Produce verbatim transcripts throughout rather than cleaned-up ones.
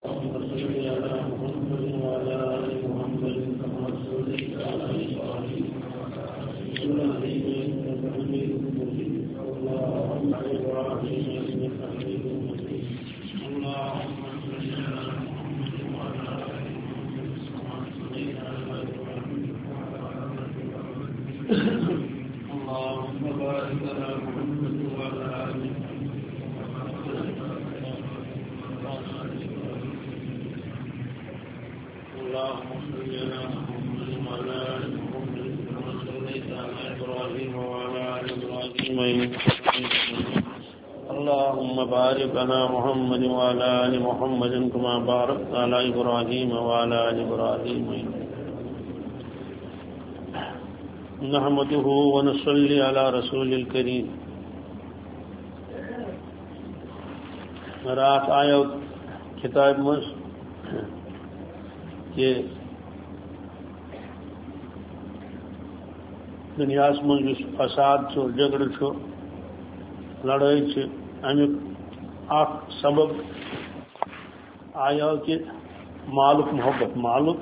اللهم بارك على محمد وعلى آل محمد كما باركت على إبراهيم وعلى آل إبراهيم نحمده ونصلي على رسول الكريم. رات آیا کتاب مز کہ دنیا من فساد جگڑ لڑائی امیک اخ سبب آیا کہ مالک محبت مالک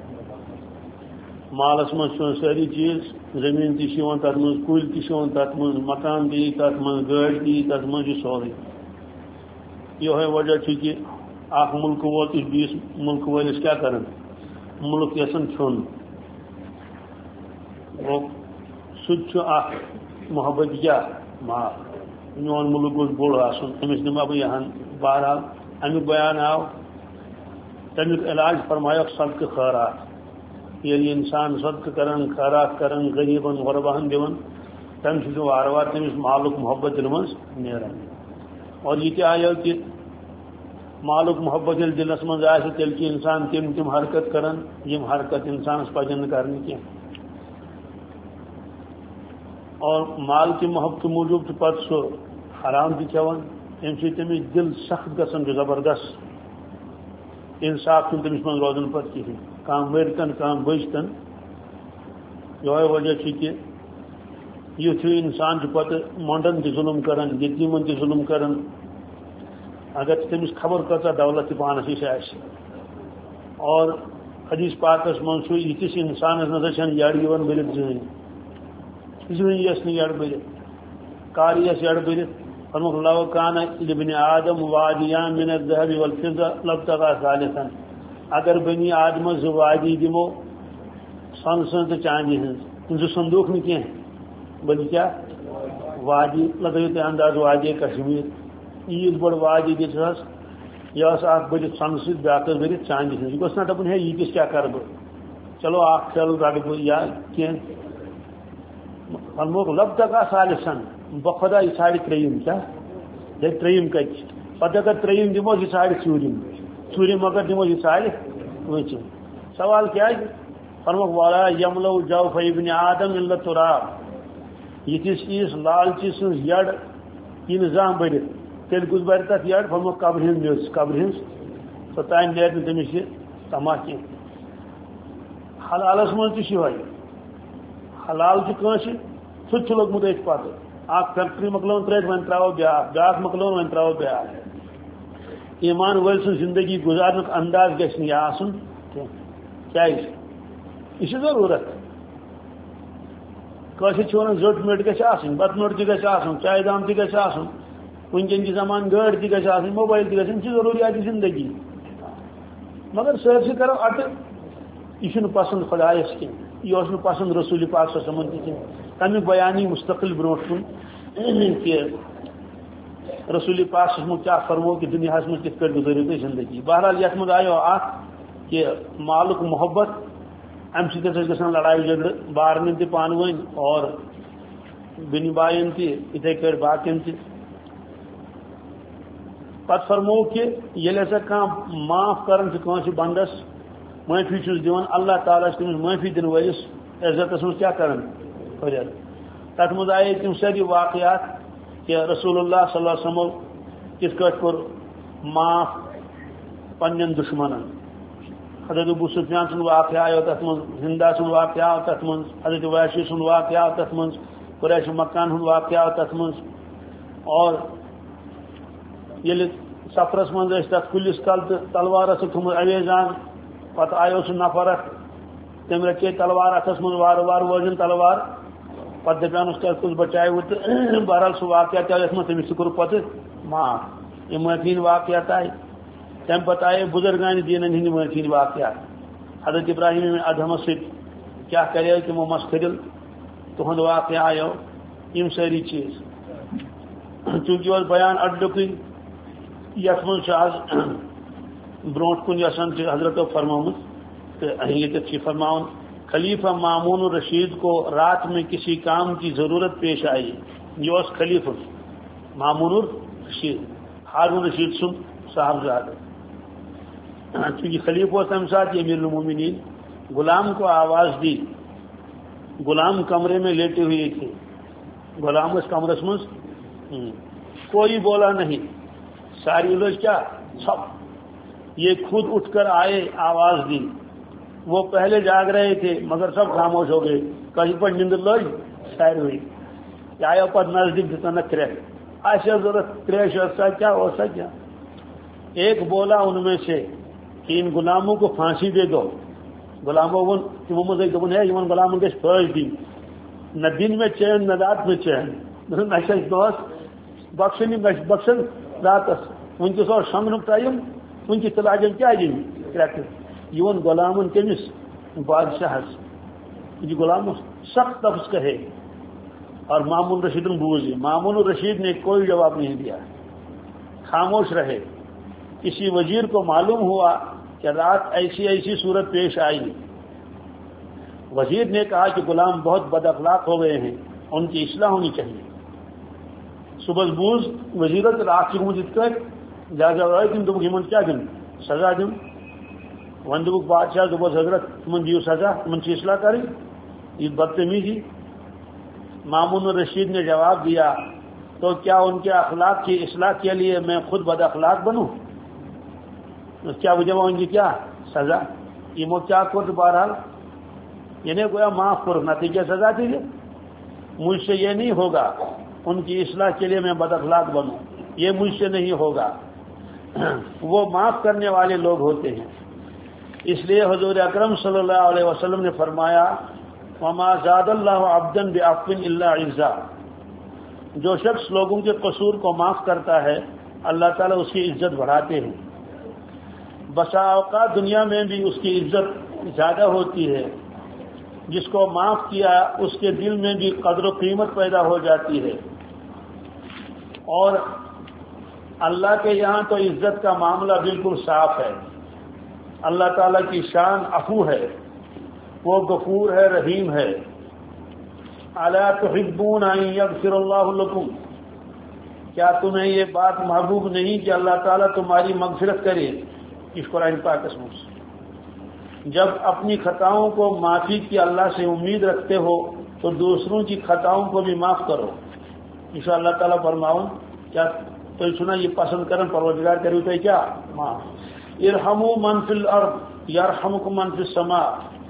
مالس من ساری چیز زمین تھی تر من کل تھی تر من مکان دی تر من گاڑی دی تر من سوری یہ وجہ کہ اخ ملک وول بیس ملک ولس کیا کرن ملک یسن چھن سہ محبت کیا مال میون ملک گوس بوڑ آسن امس نما بہ یہاں بہرحال امیک بیان آو تمیک علاج فرمایک صدقہ خیرات یل انسان صدقہ کرن خیرات کرن غریبن غرباہن دون تم چھ وار وار تمس مالک محبت دل مز نیران. اور یہ تہ آیا کہ مالک محبت یل دلس مز آسہ تیل چھ انسان تم تم حرکت کرن یم حرکت انسانس پزن کرن کی. اور مال کی محبت موجود پتہ سہ حرام تہ کھیوان ام سی تمس دل سخت گژھان زبردست انصاف تم تمس من روزان پتہ کہین کم ورتن کم بچتن. یہ وجہ کہ یتھ انسان پتہ مونڈن تہ ظلم کران یتیمن تہ ظلم کران اگر تمس خبر کۭژاہ دولت تہ پانس نش آسہ. اور حدیث پاکس من چھ یتھس انسانس نظر چھن یڑ یوان بٔرِتھ زٕہٕنۍ زٕہٕنۍ یس نہٕ یڑ بٔرِتھ کر یس یڑ بٔرِتھ فرموک لو کان لابن آدم وادیان من الذهب والفضة لابتغى ثالثا. اگر بنی آدمس زٕ وادی دمو سن سن تو چاندی ہن زٕ صندوق نہ کی بلکہ کیا وادی لگائیو تھی انداز وادی کشمیر عید بڑ وادی دس یہ اخ بٔرِتھ سن ست بیاکھ بٔرِتھ چاندی ہن یہ گوٚژھ نہ دپُن ہے ییتِس کیا کر بہ چلو اخ چل رٹ بہ یا کی فرموک لابتغى ثالثا بخدا یہ ساڑی تریم کیا یہ تریم کت پتہ اگر تریم دمو یہ ساڑی ژوٗرِم ژوٗرِم اگر دمو یہ ساڑی پوٗنٛژِم. سوال کیا فرموک ولا یملو جوف ابن آدم الا تراب یتھس چیز لالچی سن یڑ یہ نظام بٔرِتھ تیل کس بر تک یڑ فرموک قبر ہند میوس قبر ہند توتان نیرِ نہٕ تٔمِس یہِ تما کینٛہہ. حلالس من تہِ چھُ یِہوے حلال چھُ کٲنٛسہِ سُہ تہِ چھُ لوٚگمُت أتھۍ پتہٕ اکھ فیکٹری مۄکلٲوٕن ترٲیِتھ وۄنۍ تراوو بیاکھ بیاکھ مۄکلٲوٕن وۄنۍ تراوو بیاکھ. ایمان وٲلۍ سٕنٛز زندگی گزارنُک انداز گژھِ نہٕ یہِ آسُن کینٛہہ کیازِ یہ چھِ ضروٗرت. کٲشِرۍ چھِ وَنان زٔٹ مٔٹ گژھِ آسٕنۍ بتہٕ مٔٹ تہِ گژھِ آسُن چایہِ دام تہِ گژھِ آسُن وٕنکٮ۪ن کہِ زمانہٕ گٲڑۍ تہِ گژھِ آسٕنۍ موبایل تہِ گژھِ یِم چھِ ضروٗریات زندگی. مگر سٲرسٕے کرو اٹہٕ یہ چھُنہٕ پسند خۄدایس کینٛہہ یہ اوس نہٕ پسند رسول پاک صلی اللہ علیہ وسلم تہِ کینٛہہ. تمیُک بیانی مستقل برونٛٹھ کُن کہ رسول پاک صلی اللہ علیہ وسلم کیا فرمو کہ دنیاہس مز کِتھ پٲٹھۍ گُزٲرِو تُہۍ زندگی. بہرحال یتھ منٛز آیو اکھ کہ مالُک محبت امہ سۭتۍ ہسا گژھان لڑائی جھگڑٕ بارنن تہِ پانہٕ ؤنۍ اور بیٚنہِ بایَن تہِ یِتھَے کٲٹھۍ باقین تہِ. پتہٕ فرمو کہ ییٚلہِ ہسا کانٛہہ معاف کران چھُ کٲنٛسہِ بنٛدس معافی چھُس دِوان اللہ تعالیٰ چھُ تٔمِس معافی دِنہٕ وٲلِس عزتس منٛز کیٛاہ کران ہُریر. تتھ منٛز آیے تِم سٲری واقعات کہ رسول اللہ صلی اللہ علیہ وسلم کِتھ کٲٹھۍ کوٚر معاف پننٮ۪ن دشمنن. حضرت ابو سفیان سُنٛد واقعہ آیو تتھ منٛز ہندا سُنٛد واقعہ آو تتھ منٛز حضرت ویشی سُنٛد واقعہ آو تتھ منٛز قریش مکان ہُنٛد واقعہ آو تتھ منٛز. اور ییٚلہِ سفرس من تک کلس کل تو تلوار تھومت اویزان پتہ آو سہ نفر تم رکھے تلوار اتس من وار وار وزن تلوار پتہ دپانس کس بچائے تو بہرحال سہ واقعہ آو یت من تمس تہ کور پتہ معاف یہ معافین واقعات آئے تم پتہ آئے بزرگان دینن ہند معافین واقعات حضرت ابراہیم ادہمس ست کیا کرے تمو مس کھدل تہند واقعہ آو یم ساری چیز چونکہ بیان اڈلکے یت من آج بروٹ کن یسان حضرت فرموت تو یہ فرماؤن خلیفہ مامون الرشید کو رات میں کسی کام کی ضرورت پیش آئی. یہ اس خلیفہ مامون الرشید ہارون رشید سن صاحبزادہ چونکہ خلیفہ تمہ ساتھ امیر المومنین غلام کو آواز دی. غلام کمرے میں لیٹے ہوئے تھے. غلام اس کمرس مز کوئی بولا نہیں. ساری لوگ کیا سب یہ خود اٹھ کر آئے آواز دی. وہ پہلے جاگ رہے تھے مگر سب خاموش ہو گئے. کہیں پر نیند لوگ سیر ہوئی. آیا پر نزدیک دیتا نہ کریک آشا ضرورت کریش ایسا کیا ویسا کیا. ایک بولا ان میں سے کہ ان غلاموں کو پھانسی دے دو. غلاموں تمو مز دن ہے ان غلامن گھس پھانس دن نہ دن میں چین نہ رات میں چین نہ دہس بخشن بخشن راتس ونکس اور شمن ٹائم ونکس لاگن کیا دن کریکٹر یہ غلامن کمس بادشاہس. یہ غلام سخت لفظ کہے اور مامون رشید بوزے. مامون الرشید نے کوئی جواب نہیں دیا, خاموش رہے. کسی وزیر کو معلوم ہوا کہ رات ایسی ایسی صورت پیش آئی. وزیر نے کہا کہ غلام بہت بد اخلاق ہو گئے ہیں, ان کی اصلاح ہونی چاہیے. صبح بوز وزیرت رات کی مجھے جا جا تم دن کیا دن سزا دن ون دک بادشاہ دس حضرت تمن دیو سزا تمن کی اصلاح کریں. یہ بدتمیزی. مامون الرشید نے جواب دیا تو کیا ان کے اخلاق کی اصلاح کے لیے میں خود بد اخلاق بنوں؟ کیا وجہ ان کی کیا سزا یہ مو کیا کر بہرحال یہ نہیں گویا معاف کرو نتیجہ سزا دیجیے. مجھ سے یہ نہیں ہوگا ان کی اصلاح کے لیے میں بد اخلاق بنوں, یہ مجھ سے نہیں ہوگا. وہ معاف کرنے والے لوگ ہوتے ہیں. اس لیے حضور اکرم صلی اللہ علیہ وسلم نے فرمایا وما زاد اللہ عبدا بعفو الا عزا. جو شخص لوگوں کے قصور کو معاف کرتا ہے اللہ تعالیٰ اس کی عزت بڑھاتے ہیں. بسا اوقات دنیا میں بھی اس کی عزت زیادہ ہوتی ہے. جس کو معاف کیا اس کے دل میں بھی قدر و قیمت پیدا ہو جاتی ہے. اور اللہ کے یہاں تو عزت کا معاملہ بالکل صاف ہے. اللہ تعالیٰ کی شان عفو ہے, وہ غفور ہے, رحیم ہے. الا تحبون ان یغفر اللہ لکم. کیا تمہیں یہ بات محبوب نہیں کہ اللہ تعالیٰ تمہاری مغفرت کرے. اس قرآن پاک میں جب اپنی خطاؤں کو معافی کی اللہ سے امید رکھتے ہو تو دوسروں کی خطاؤں کو بھی معاف کرو. انشاء اللہ تعالیٰ فرماؤں کیا تو سنا یہ پسند کرن پروردگار کرو تو کیا معاف. ارحموا من فی الارض یرحمکم من فی السماء.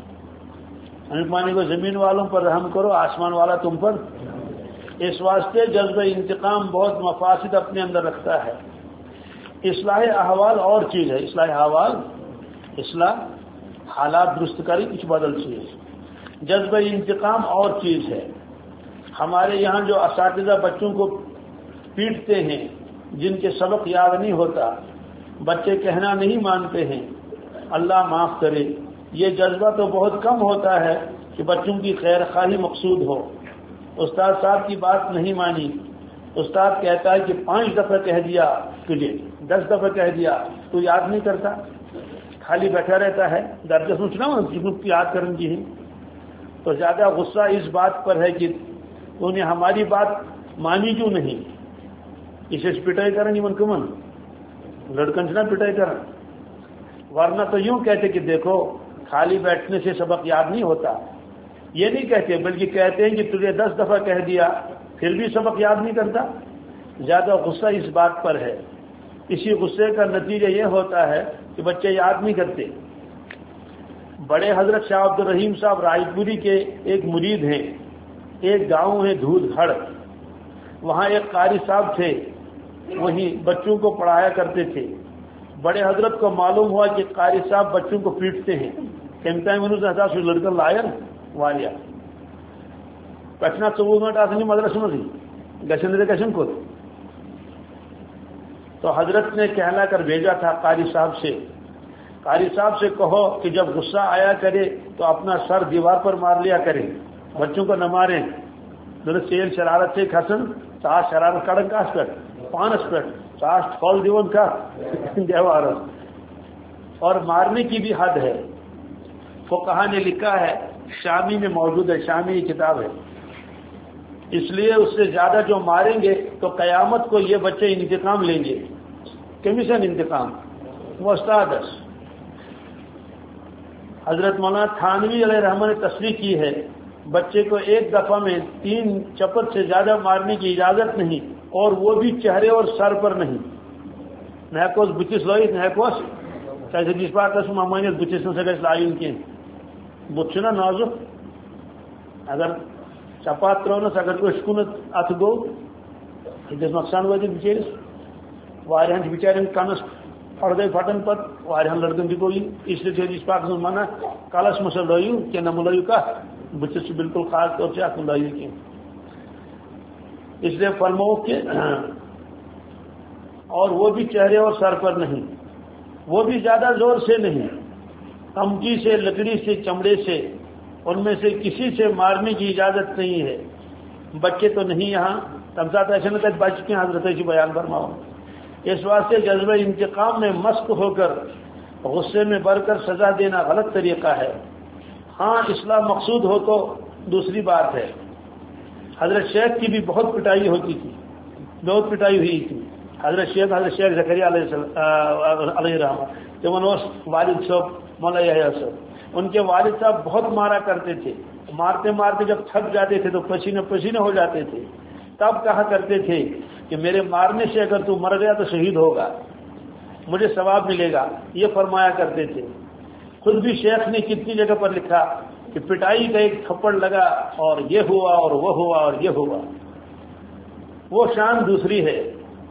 مانے کو زمین والوں پر رحم کرو آسمان والا تم پر. اس واسطے جذبہ انتقام بہت مفاسد اپنے اندر رکھتا ہے. اصلاح احوال اور چیز ہے. اصلاح احوال اصلاح حالات درست کری کچھ بدل چیز. جذبہ انتقام اور چیز ہے. ہمارے یہاں جو اساتذہ بچوں کو پیٹتے ہیں جن کے سبق یاد نہیں ہوتا, بچے کہنا نہیں مانتے ہیں, اللہ معاف کرے, یہ جذبہ تو بہت کم ہوتا ہے کہ بچوں کی خیر خواہی مقصود ہو. استاد صاحب کی بات نہیں مانی, استاد کہتا ہے کہ پانچ دفعہ کہہ دیا تجھے, دس دفعہ کہہ دیا, تو یاد نہیں کرتا, خالی بیٹھا رہتا ہے. درجہ سوچنا کی یاد کریں گی. تو زیادہ غصہ اس بات پر ہے کہ انہیں ہماری بات مانی کیوں نہیں. اسے پٹائی کریں من کمن لڑکن سے نہ پٹائی کریں, ورنہ تو یوں کہتے کہ دیکھو خالی بیٹھنے سے سبق یاد نہیں ہوتا. یہ نہیں کہتے بلکہ کہتے ہیں کہ تجھے دس دفعہ کہہ دیا پھر بھی سبق یاد نہیں کرتا. زیادہ غصہ اس بات پر ہے. اسی غصے کا نتیجہ یہ ہوتا ہے کہ بچے یاد نہیں کرتے. بڑے حضرت شاہ عبد الرحیم صاحب رائے پوری کے ایک مرید ہیں. ایک گاؤں ہے دھود ہڑ, وہاں ایک قاری صاحب تھے. وہیں بچوں کو پڑھایا کرتے تھے. بڑے حضرت کو معلوم ہوا کہ قاری صاحب بچوں کو پیٹتے ہیں. کم تام ون سا لڑکا لائر وایا پٹنا چوبیس گھنٹہ آسان مدرسے مزے گھن گھن کھت. تو حضرت نے کہلا کر بھیجا تھا قاری صاحب سے, قاری صاحب سے کہو کہ جب غصہ آیا کرے تو اپنا سر دیوار پر مار لیا کرے, بچوں کو نہ ماریں. درست سیل شرارت سے کھسن چاش شرارت کڑن کاس پہ پانس پہ چاش پھول دیون کا دیوار, اور مارنے کی بھی حد ہے. فقہا نے لکھا ہے, شامی میں موجود ہے, شامی کتاب ہے, اس لیے اس سے زیادہ جو ماریں گے تو قیامت کو یہ بچے انتقام لیں گے, کمیشن انتقام مستعدس. حضرت مولانا تھانوی علیہ رحمہ نے تصریح کی ہے, بچے کو ایک دفعہ میں تین چپت سے زیادہ مارنے کی اجازت نہیں, اور وہ بھی چہرے اور سر پر نہیں. نہکوس بچس لائت نہکوس کیسے جس بات ہے ممانیت بچس نہ گھس لائن کی بت نا نازک, اگر چپات ترونس اگر اش کن ات گو یہ نقصان واتہ بچیرس. واریاہن بچارن کنس پردے پھٹن پتہ واریاہن لڑکن تہ گو یہ, اس لیے حدیث پاک من منع کلس مسل لائیو کہ نہ ملائیو کا بچس بالکل خاص طور سے ات لائیو کی. اس لیے فرماؤ کہ اور وہ بھی چہرے اور سر پر نہیں, وہ بھی زیادہ زور سے نہیں, کمچی سے, لکڑی سے, چمڑے سے, ان میں سے کسی سے مارنے کی اجازت نہیں ہے. بچے تو نہیں یہاں تمسات ایسے نہ کہ بچ کے حضرت سے بیان فرماؤ. اس واسطے جذبہ انتقام میں مست ہو کر غصے میں بڑھ کر سزا دینا غلط طریقہ ہے. ہاں اصلاح مقصود ہو تو دوسری بات ہے. حضرت شیخ کی بھی بہت پٹائی ہوتی تھی, بہت پٹائی ہوئی تھی. حضرت شیخ حضرت شیخ زکریا علیہ رحمہ تمن والد صاحب مولا یحییٰ صاحب, ان کے والد صاحب بہت مارا کرتے تھے. مارتے مارتے جب تھک جاتے تھے تو پسینے پسینے ہو جاتے تھے, تب کہا کرتے تھے کہ میرے مارنے سے اگر تو مر گیا تو شہید ہوگا, مجھے ثواب ملے گا, یہ فرمایا کرتے تھے. خود بھی شیخ نے کتنی جگہ پر لکھا کہ پٹائی کا ایک تھپڑ لگا اور یہ ہوا اور وہ ہوا اور یہ ہوا. وہ شان دوسری ہے.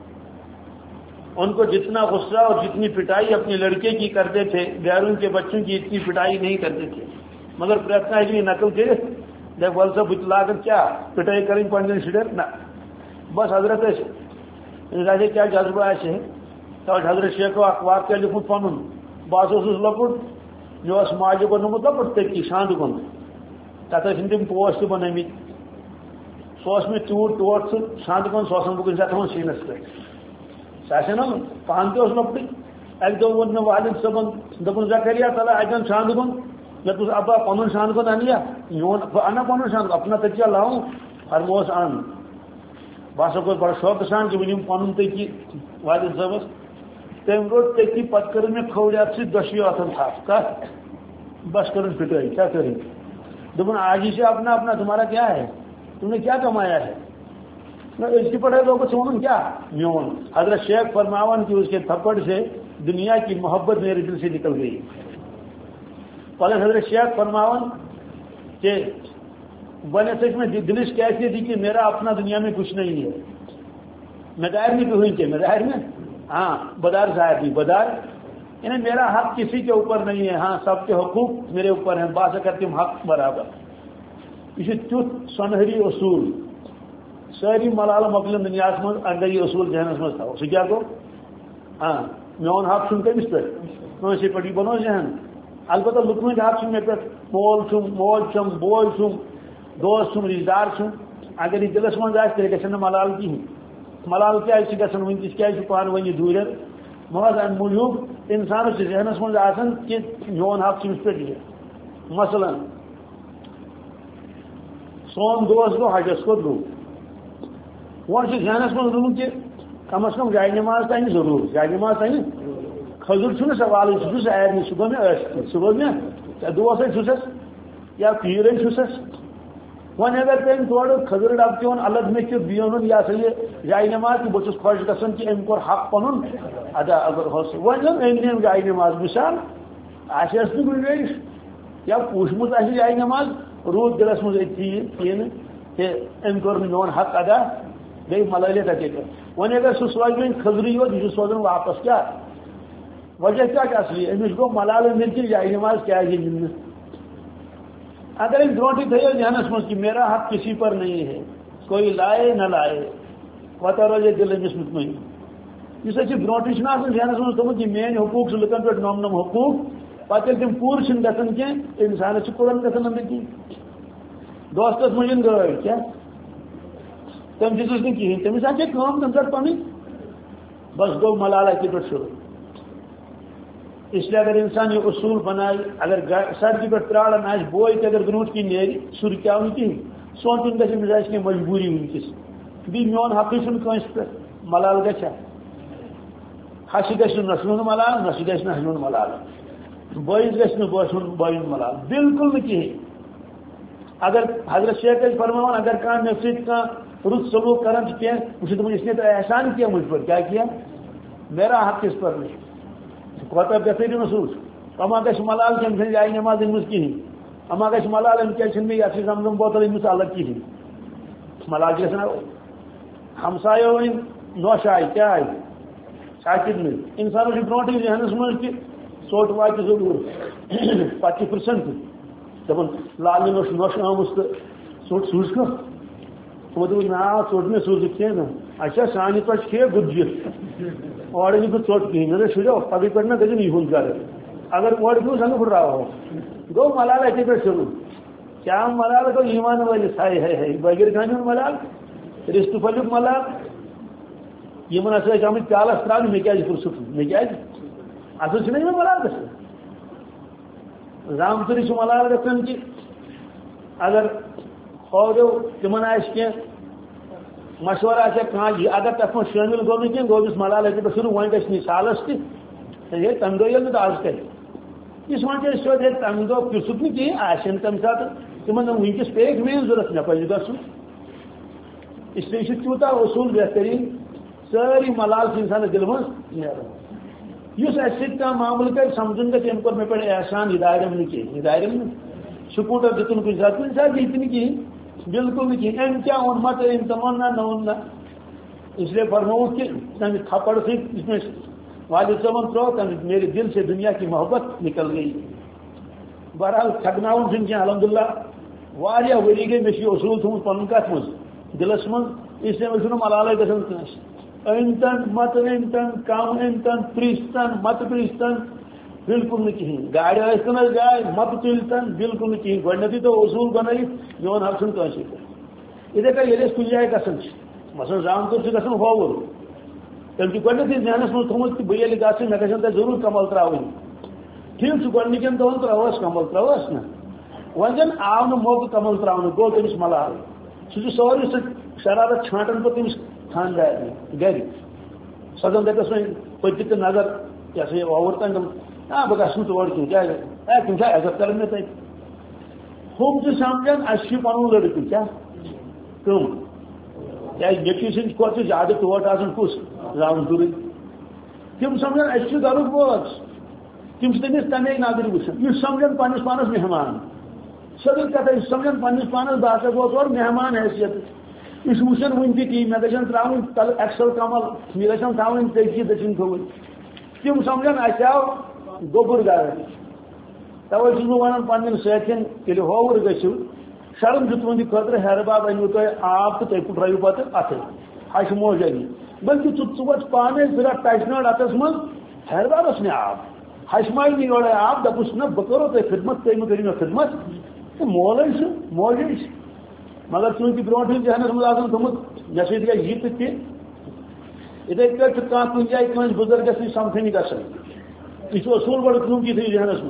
ان کو جتنا غصہ اور جتنی پٹائی اپنے لڑکے کی کرتے تھے, غیروں کے بچوں کی اتنی پٹائی نہیں کرتے تھے. مگر پریتنا ہے نقل کے دیکھ بول سا بت لا کر کیا پٹائی کریں پنجن شڈر نہ بس حضرت ایسے کیا جذبہ ایسے تو حضرت شیخ و اخبار کیا لکھوں پن بس اس لکٹ جو اس ماجہ بنوت لکٹ تھی شاند کن تک تم پوش تہ بنمت سہ میں تیوٹ ٹوٹ سہ شاند کن سہ بکن تھوان سینس پہ سہ نا پان تہ لکٹ. اک دہ وون مے والد صبن دپن زکریا تعالیٰ اتن شاند کن مے دس ابا پن شاند کن انیا میون انا پن شاند اپنا تکیا لاؤں فرموس ان بہت گوس بڑا شوق سان کہ ونم پن تکی والد صاحبس. تم روٹ تکی پتہ کر مے کھوڑیات سی دشوی اتن تھپ کت بس کرن پٹائی کیا کریں. دپن آج ہی سے اپنا اپنا تمہارا کیا ہے, تم نے کیا کمایا ہے, اس کی پڑھائی لوگوں سے ون کیا میون. حضرت شیخ فرماون کہ اس کے تھپڑ سے دنیا کی محبت میرے دل سے نکل گئی. پہلے حضرت شیخ فرماون کہ بنے سچ میں دلش کیسی تھی کہ میرا اپنا دنیا میں کچھ نہیں ہے. میں ظاہر نہیں ہوئی کہ میں ظاہر میں ہاں بدار ظاہر نہیں بدار یعنی میرا حق کسی کے اوپر نہیں ہے. ہاں سب کے حقوق میرے اوپر ہیں, باسا کرتے ہم حق برابر. یہ تیت سنہری اصول ساری ملال مکلن دنیا من اگر یہ اصول ذہنس من تھو سہ کیا گو ہاں میون حق چھ کمس پہ کانسے پہ یہ بنو ذہن. البتہ لکمن حق چھ مے پہ مول چھم موج چھم بوے چھم دوست چھم رشتہ دار چھم. اگر یہ دلس من آئے تیل گھن ملال کہین. ملال کیا گھن ونکس کیا پان ون دور مگر امہ موجود انسانس ذہنس من آسان کہ میون حق چمس پہ یہ. مثلا سون دوست گو حجس کھت گو وہ ذہنس من روم کہ کم از کم جائے نماز تین ضرور جائے نماز تین کھجر چھ سوال سہ سارے سہ گو مے سہ گو مے دوس چھس یا پیر چھس ون اگر تم تور کھجر ڈب تہ الگ مت بیون یہ سا یہ جائے نماز کہ بہت خوش گھان کہ ام کور حق پن ادا اگر ہوس ون ام جائے نماز مثال آس گنجائش یا پوچھمت آ جائے نماز روز دلس مز اتھی کہ ام کور میون حق ادا گئی ملالت حقیقت. ون اگر سہ سوزی خزری یوت یہ سوزن واپس کیا وجہ کیا اصلی امس گو ملال ملتی جائے نماز کیا گن اگر ہم برونٹی تھو ذہنس مز کہ میرا حق کسی پر نہیں ہے کوئی لائے نہ لائے پتہ روزے دل امس مطمئن اس برونٹی ذہنس مز تھوت کہ میان حقوق سے لکن پہ نم نم حقوق پتہ تم پور گھن کی انسانس قرآن گھن اندر کی دوستس مجھے گاڑی کیا تم دس کہین تمس آ تم کر پن بس گو ملال اتنے پہ شروع اس لیے اگر انسان یہ اصول بنائے اگر سڑکہ پہ ترالان آس بوے تہ اگر برو کن نیری سرکیا کہین سونچن گھر مزاج کی مجبوری ونکس بی میون حقی چھ پہ ملال گھا ہش گھس نسل ملال نش گھس ہن ملال بٲیِس گژھِ نہٕ باسُن بٲیُن ملال بالکل نہٕ کِہیٖنۍ اگر حضرت شیخ ٲسۍ فرماوان اگر کانٛہہ مےٚ سۭتۍ کانٛہہ رُت سلوک کران چھُ کینٛہہ بہٕ چھُس دپان اس نے تو احسان کیا مجھ پر کیا کیا میرا حق کس پر نہیں کوتاہ بہتری محسوس اما گژھِ ملال چھِ أمۍ سٕنٛزِ جایہِ نٮ۪ماز أنمٕژ کِہیٖنۍ اما گژھِ ملال أمۍ کیٛازِ چھِنہٕ مےٚ یَتھ چھِ زمزم بوتل أنمٕژ الگ کِہیٖنۍ ملال چھِ گژھان ہمسایو أنۍ نۄش آیہِ کیٛاہ آیہِ شاکر نہٕ اِنسانس چھُ برونٛٹھٕے ذہنس منٛز کہِ ژوٚٹ واتہِ ضروٗر پتہٕ چھِ پرژھان تہِ دپان لالنہِ نۄش نۄش آمٕژ تہٕ ژوٚٹ سوٗزکھٕ تِمو دوٚپُس نا ژوٚٹ مےٚ سوٗزِتھ کینٛہہ نہٕ اچھا سانہِ پٮ۪ٹھ کھیٚیہِ گُدجِتھ اورٕ نہٕ بہٕ ژوٚٹ کِہیٖنۍ نہ شُرٮ۪و پگہٕے پٮ۪ٹھ نہ گژھن یِہُنٛد گرٕ اگر اورٕ کھیوٚو زنہٕ پھٕٹراوہو گوٚو ملال اَتے پٮ۪ٹھ شروٗع کیٛاہ ملال گوٚو ایٖمان وٲلِس ہاے ہاے ہاے بٲگِر خانہِ ہُنٛد ملال رِستہٕ پھٔلیُک ملال یِمن ہسا ٲسۍ آمٕتۍ پیالس ترٛاونہٕ مےٚ کیٛازِ پرٛژھُکھ مےٚ کیٛازِ اصل چھُنہ یِمن ملال گژھان رامتُری چھُ ملال گژھان کہِ اگر کھوورو تِمن آسہِ کینٛہہ مشورٕ آسیا کانٛہہ اگر تتھ منٛز شٲمِل گوٚو نہٕ کینٛہہ گوٚو أمِس ملال اَتہِ پٮ۪ٹھ شروٗع وۄنۍ گژھِ نہٕ سالس تہِ ہے تمہِ دۄہ ییٚلہِ نہٕ آز کرِ یُس وۄنۍ چھِ أسۍ سیوٚد ہے تمہِ دۄہ پرٛژھُکھ نہٕ کِہیٖنۍ آسہِ نہٕ تمہِ ساتہٕ تِمن دوٚپ وٕنکیٚس پیٚیَکھ میٲنۍ ضوٚرتھ مےٚ پزِ گژھُن اس لیے چھُ تیوٗتاہ اصوٗل بہتریٖن سٲری ملال چھِ انسانس دِلہِ منٛز نیران یُس اَسہِ سۭتۍ کانٛہہ معاملہٕ کرِ سمجھُن گژھِ أمۍ کوٚر مےٚ پٮ۪ٹھ احسان یہِ دارٮ۪م نہٕ کینٛہہ یہِ دارٮ۪م نہٕ سکوٗٹر دِتُن کُنہِ ساتہٕ کُنہِ ساتہٕ ییٚتہِ نہٕ کِہیٖنۍ بالکل نہٕ کِہیٖنۍ أمۍ کیٛاہ اوٚن مت أمۍ تہِ ووٚن نہ نہ ووٚن نہ اس لیے فرمووُکھ کہِ تمہِ تھپڑ سۭتۍ یُس مےٚ والد صٲبن ترٛوو تمہِ سۭتۍ میرے دل سے دنیا کی محبت نکل گئی بہرحال ٹھگناوُن چھُنہٕ کینٛہہ الحمدللہ واریاہ ؤری گٔے مےٚ چھُ یہِ اصوٗل تھوٚمُت پنُن کتھ منٛز دلس منٛز اس لیے مےٚ چھُنہٕ ملالٕے گژھان کٲنٛسہِ أنۍتن مت أنۍتن کم أنۍتن پرٛژھتن مت پرٛژھتن بالکل نہٕ کِہیٖنۍ گاڑِ ٲسۍتن حظ گاڑِ مت تُلۍتن بالکل نہٕ کِہیٖنۍ گۄڈٕنیتھٕے تھوٚو اصوٗل بنٲیِتھ میون حق چھُنہٕ کٲنٛسے پٮ۪ٹھ یِتھٕے کٔنۍ ییٚلہِ أسۍ کُنہِ جایہِ گژھان چھِ مثلاً رامپور چھُ گژھان ہووُر تٔمۍ چھُ گۄڈٕنیتھٕے ذہنس منٛز تھوٚمُت کہِ بہٕ ییٚلہِ گژھٕ مےٚ گژھن تتہِ ضروٗر کمل ترٛاوٕنۍ ٹھیٖک چھُ گۄڈٕنِکٮ۪ن دۄہن ترٛاوہوس کمل ترٛاوہوس نہ وۄنۍ زن آو نہٕ موقعہٕ کمل ترٛاونُک گوٚو تٔمِس ملال سُہ چھُ سورُے سُہ شرارت چھانٹان پتہٕ تٔمِس خانٛدارنہِ گرِ سۄ زن دپٮ۪س وۄنۍ پٔتہِ تہِ نظر یہِ ہسا یہِ وۄوُر تانۍ دوٚپ آ بہٕ گژھٕ نہٕ تور کینٛہہ کیٛازِ اے تِم چھا عزت کران مےٚ تتہِ ہُم چھِ سمجھان اَسہِ چھُ پنُن لڑکہٕ کیٛاہ کٕم کیٛازِ نیٚچوۍ سٕنٛدۍ کھۄتہٕ چھُ زیادٕ ٹوٹھ آسان کُس رامتُرٕے تِم سمجھان اَسہِ چھُ گرُک بوز تِم چھِ تٔمِس تمے نظرِ وٕچھان یہِ چھُ سمجھان پننِس پانس مہمان سیٚودُے کتھا یہِ چھُ سمجھان پننِس پانس بہٕ ہسا گوٚوس اور مہمان حیثیت یہِ چھُ وٕچھان وٕنہِ تہِ تی مےٚ گژھن ترٛاوٕنۍ تلہٕ ایکسل کمل مےٚ گژھن تھاوٕنۍ ژٔٹِتھ دٔچھِنۍ کھوٚوٕرۍ تِم سمجھان اَسہِ آو گوٚبُر گرٕ توے چھُس بہٕ ونان پننٮ۪ن سٲتھٮ۪ن ییٚلہِ ہووُر گٔژھِو شرم چھُ تُہنٛدِ خٲطرٕ ہیرٕ باب أنِو تُہۍ آب تہٕ تُہۍ پھٕٹرٲیِو پتہٕ اَتھے ہش موجٲری بلکہِ ژٕ ژٕ وَژھ پانے ضوٚرتھ ٹچنٲر اَتھس منٛز ہیرٕ بابس مےٚ آب ہش ماجہِ نہٕ یورے آب دپُس نہ بہٕ کرو تۄہہِ خدمت تُہۍ مہٕ کٔرِو مےٚ خدمت تہٕ مولٕے چھُ موجے چھِ مگر چوٗنٛکہِ برونٛٹھٕے ذہنس منٛز آسان تھوٚمُت مےٚ سۭتۍ گژھِ یہِ تہٕ تہِ یِتھٕے پٲٹھۍ چھُ کانٛہہ کُنہِ جایہِ کٲنٛسہِ بُزرگس نِش سمکھنہِ گژھان یہِ چھُ اصوٗل گۄڈٕ کیوں یہِ تھٲیِو ذہنس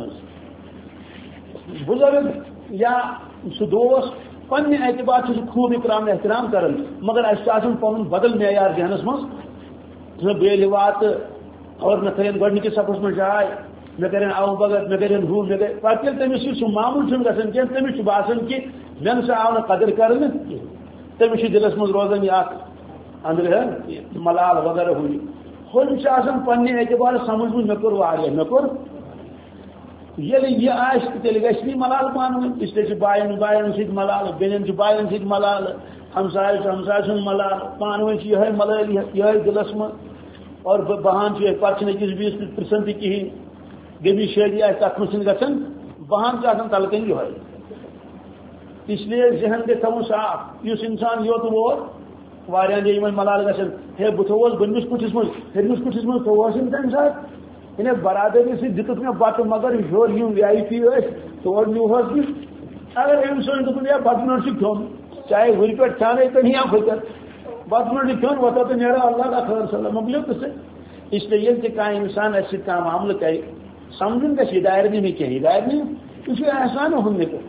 منٛز بُزرگ یا سُہ دوس پننہِ اعتبار چھُ سُہ خوٗب اِکرام احترام کران مگر اَسہِ چھُ آسان پنُن بدل معیار ذہنس منٛز بہٕ ییٚلہِ واتہٕ اور مےٚ تھٲیِن گۄڈٕنِکِس صفس منٛز جاے مےٚ کرن اَوٕ بغٲر مےٚ کرن ہُہ مےٚ کر پتہٕ ییٚلہِ تٔمِس یہِ سُہ معاموٗل چھُنہٕ گژھان کینٛہہ تٔمِس چھُ باسان کہِ مےٚ نسا آو نہٕ قدٕر کرنہٕ کینٛہہ تٔمِس چھُ دِلس منٛز روزان یہِ اکھ أنٛدرٕ ملال وغیرہ ہُہ یہِ ہُم چھِ آسان پننہِ اعتبارٕ سمجھمُت مےٚ کوٚر واریاہ مےٚ کوٚر یل یہ تیل گی ملال پانو اس لیے بائن بائن ست ملال بین بائن ست ملال ہمسائے ہمسائے سن ملال پانو یہ ملال یہ دلس من اور بہان پہ أکس بیس پرسن تہ کہین گمی شادی آس تک من گھن بہان آسان تلکن یہ اس لیے ذہن گے تھو صاف اس انسان یوت ووت واریاہ جائیں ملال گھن ہے بہ تھوس بنمس کٹھس من ہرمس کٹھس من تھوس تمہ سات انہیں برادری سی دت مے بتہ مگر ہور یم وی آئی پی تور نیوہس بہ اگر ام سن دن یا بتہ منٹ سے کھیون چاہے ور پہ کھانے پہ یا پھر بتہ منٹ کھیون وتا تو نیرا اللہ کا خیر صلی اللہ مکلیو تو اس لیے یل تہ انسان اس سۭتۍ کانٛہہ معاملہ کرِ سمجھن گژھِ ہدایت نہیں کینٛہہ ہدایت نہیں یہ چھُ احسان ہُنٛد نِکہٕ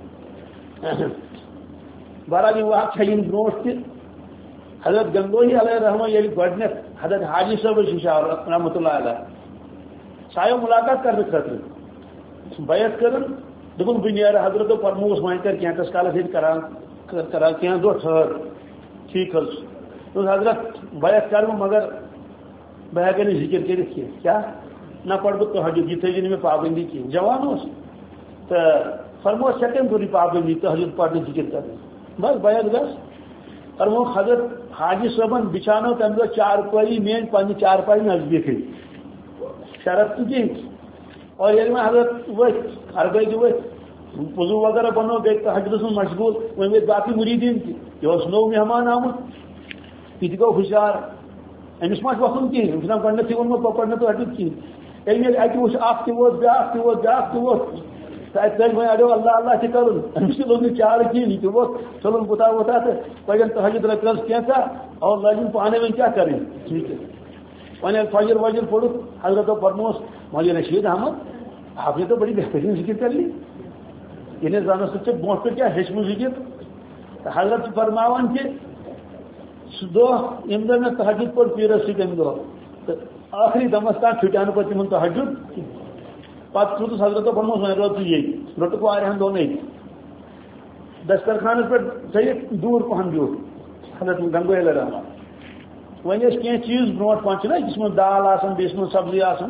بہرحال یہ واقع چھین برونٛٹھ تہ حضرت گنگوہی علیہ الرحمہ ییٚلہِ گۄڈنیٚتھ حضرت حاجی صٲب ششاور رحمۃ اللہ علیہ سایو ملاقات کرنے خاطر بیعت کرن دپن بہ نیرٕ حضرتو فرموس وۄنۍ کر کینٛژس کالس ییٚتہِ کران کران کینٛہہ دۄہ ٹھہر ٹھیک حظ چھُ حضرت بیعت کر بہٕ مگر بہٕ ہیٚکے نہٕ ذکر کٔرِتھ کینٛہہ کیٛاہ نہ پڑھ بہٕ تہجد یہ تھٲیزِ نہٕ مےٚ پابندی کینٛہہ جوان اوس تہٕ فرموس ژےٚ کٔمۍ کوٚرُے پابندی تہجد پڑھنٕچ ذکر کرنٕچ بس بیعت گژھ فرمو حضرت حاجی صٲبن بچھانو تمہِ دۄہ چارپٲیی میٲنۍ پننہِ چارپاے نزدیٖکٕے شرط تو کی اور ییٚلہِ وۄنۍ حضرت ؤتھۍ اربٲے تہِ ؤتھۍ وضو وغیرہ بنو گٔے تہجدس منٛز مشغوٗل وۄنۍ ؤتھۍ باقٕے مُریٖدیٖن تہِ یہِ اوس نوٚو مہمان آمُت یہِ تہِ گوٚو ہُشیار أمِس ما چھُ وۄتھُن کِہیٖنۍ أمِس چھُنہ گۄڈنیٚتھٕے ووٚنمُت بہٕ پرنہٕ تہجد کِہیٖنۍ ییٚلہِ مےٚ اَکہِ وٕچھ اکھ تہِ ووت بیٛاکھ تہِ ووت بیٛاکھ تہِ ووت تہٕ اَتہِ تٔلۍ وۄنۍ اَڑیو اللہ اللہ تہِ کَرُن أمِس تہِ لوٚگ نہٕ چارٕ کِہیٖنۍ یہِ تہِ ووت ژھٕنُن بُتھا وُتھا تہٕ پَجن تہجد رٔٹۍ کینٛژھا اور لٲجِن پانے وۄنۍ کیٛاہ کَرٕنۍ ٹھیٖک ہے وۄنۍ ییٚلہِ فجر وجر پوٚرُکھ حضرتو فرموس مولوی رشید احمد آپ نے تو بڑی بہترین ذکر کر لی انہیں زانو سچے برونٹ پہ کیا ہیچمو ذکر حضرت فرماون کہ سہ دہ یم دہ میں تہجد پور پیرس سی تمہ دہ آخری دمس تان پھٹان پہ تم تہجد پتہ روٗدُس حضرتو فرموس وۄنۍ روٗد ژٕ ییٚتہِ روٚٹُکھ واریاہن دۄہن ییٚتہِ دسترخانس پہ تھٲیِکھ دوٗر پہن بیوٗٹھ حضرت گنگوئی علیہ رحمان وۄنۍ ٲسۍ کینٛہہ چیٖز برونٛٹھ پہن چھِنہ أکِس منٛز دال آسان بیٚیِس منٛز سبزی آسان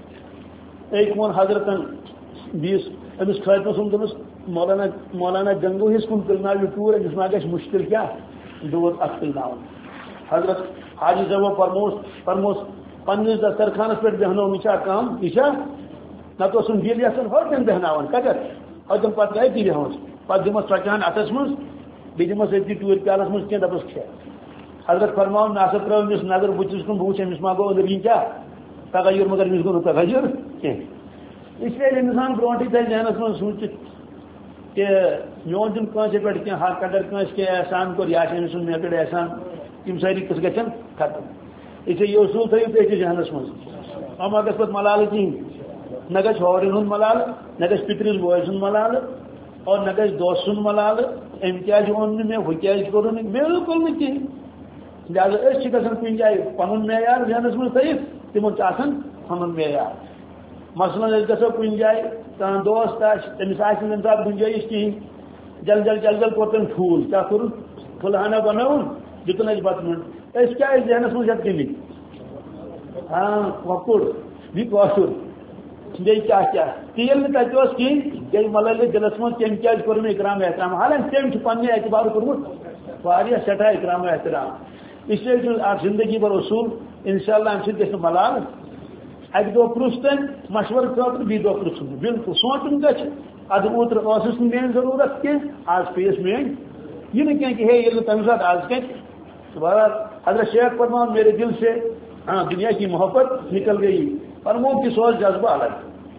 ایک وون حضرتن بیس امس خٲطرٕ سُنٛد دوٚپمس مولانا مولانا گنگوہس کُن پِلنٲیِو ٹوٗر أمِس ما گژھِ مُشکل کیٛاہ دود اکھ پِلناوُن حضرت حاجی صٲبو فرموس فرموس پننِس دسترخانس پٮ۪ٹھ بیٚہنووُم یہِ چھا کم یہِ چھا نتہٕ اوسُم دِل یژھان ہوٚتٮ۪ن بیٚہناوان کتٮ۪تھ ہوٚتٮ۪ن پتہٕ گٔے أتی بیٚہوس پتہٕ دِمس ژۄچان اتھس منٛز بیٚیہِ دِمس أتی ٹوٗرِ پیالس منٛز کینٛہہ دپس کھےٚ حضرت فرماوُن مےٚ ہسا ترٲو أمِس نظر بٕتھِس کُن بہٕ وٕچھ أمِس ما گوٚو أنٛدرۍ کِنۍ کیٛاہ تغیر مگر أمِس گوٚو نہٕ تغیر کینٛہہ اس لیے انسان برونٹھٕے تھاوِ ذہنس منٛز سوٗنٛچِتھ کہ میون تِم کٲنٛسہِ پٮ۪ٹھ کینٛہہ حق اگر کٲنٛسہِ کینٛہہ احسان کوٚر یا چھِ أمۍ سُنٛد مےٚ پٮ۪ٹھ احسان تِم سٲری قٕصہٕ گژھن ختم اس لیے یہِ اصوٗل تھٲیِو تُہۍ تہِ ذہنس منٛز یِم ما گژھِ پتہٕ ملالہٕ کِہیٖنۍ نہ گژھِ ہورِ ہُنٛد ملالہٕ نہ گژھِ پِترِس بوے سُنٛد ملالہٕ اور نہ گژھِ دوست سُنٛد ملالہٕ أمۍ کیٛازِ اوٚن نہٕ مےٚ ہُہ کیٛازِ کوٚرُن نہٕ بِلکُل نہٕ کِہیٖنۍ لہٰذا أسۍ چھِ گژھان کُنہِ جایہِ پنُن معیار ذہنس منٛز تھٲیِتھ تِمن چھُ آسان پنُن معیار مثلاً أسۍ گژھو کُنہِ جایہِ کانٛہہ دوست آسہِ تٔمِس آسہِ نہٕ تَمہِ ساتہٕ گُنجٲیِش کِہیٖنۍ جل جل جل جل کوٚر تٔمۍ ٹھوٗل کیٛاہ کوٚرُن پھُلہانہ بنٲوُن دیُتُن اَسہِ بتہٕ منٛڈ أسۍ کیٛاہ ٲسۍ ذہنس منٛز ہٮ۪تھ گٔمٕتۍ ہاں کۄکُر بیٚیہِ کٲشُر بیٚیہِ کیٛاہ کیٛاہ تہِ ییٚلہِ نہٕ تَتہِ اوس کِہیٖنۍ تیٚلہِ ملٲلہِ دِلس منٛز تٔمۍ کیٛازِ کوٚر مےٚ اِکرام احترام حالانکہِ تٔمۍ چھُ پننہِ اعتبارٕ کوٚرمُت واریاہ سٮ۪ٹھاہ اِکرام احترام اسلیے چھُ اکھ زندگی بھر اصوٗل انشاء اللہ امہِ سۭتۍ گژھِ نہٕ ملال اکہِ دۄہ پرُژھ تٔمۍ مشورٕ خٲطرٕ بیٚیہِ دۄہ پرٕژھُن بِلکُل سونٛچُن گژھِ ادٕ اوترٕ ٲسٕس نہٕ میٲنۍ ضروٗرت کینٛہہ آز پیٚیَس میٲنۍ یہِ نہٕ کینٛہہ کہ ہے ییٚلہِ نہٕ تَمہِ ساتہٕ آز کینٛہہ بہرحال حضرت شیخ فرماوان میرے دل سے ہاں دنیا کی محبت نکل گئی فرماؤں کی سوچ جذبہ الگ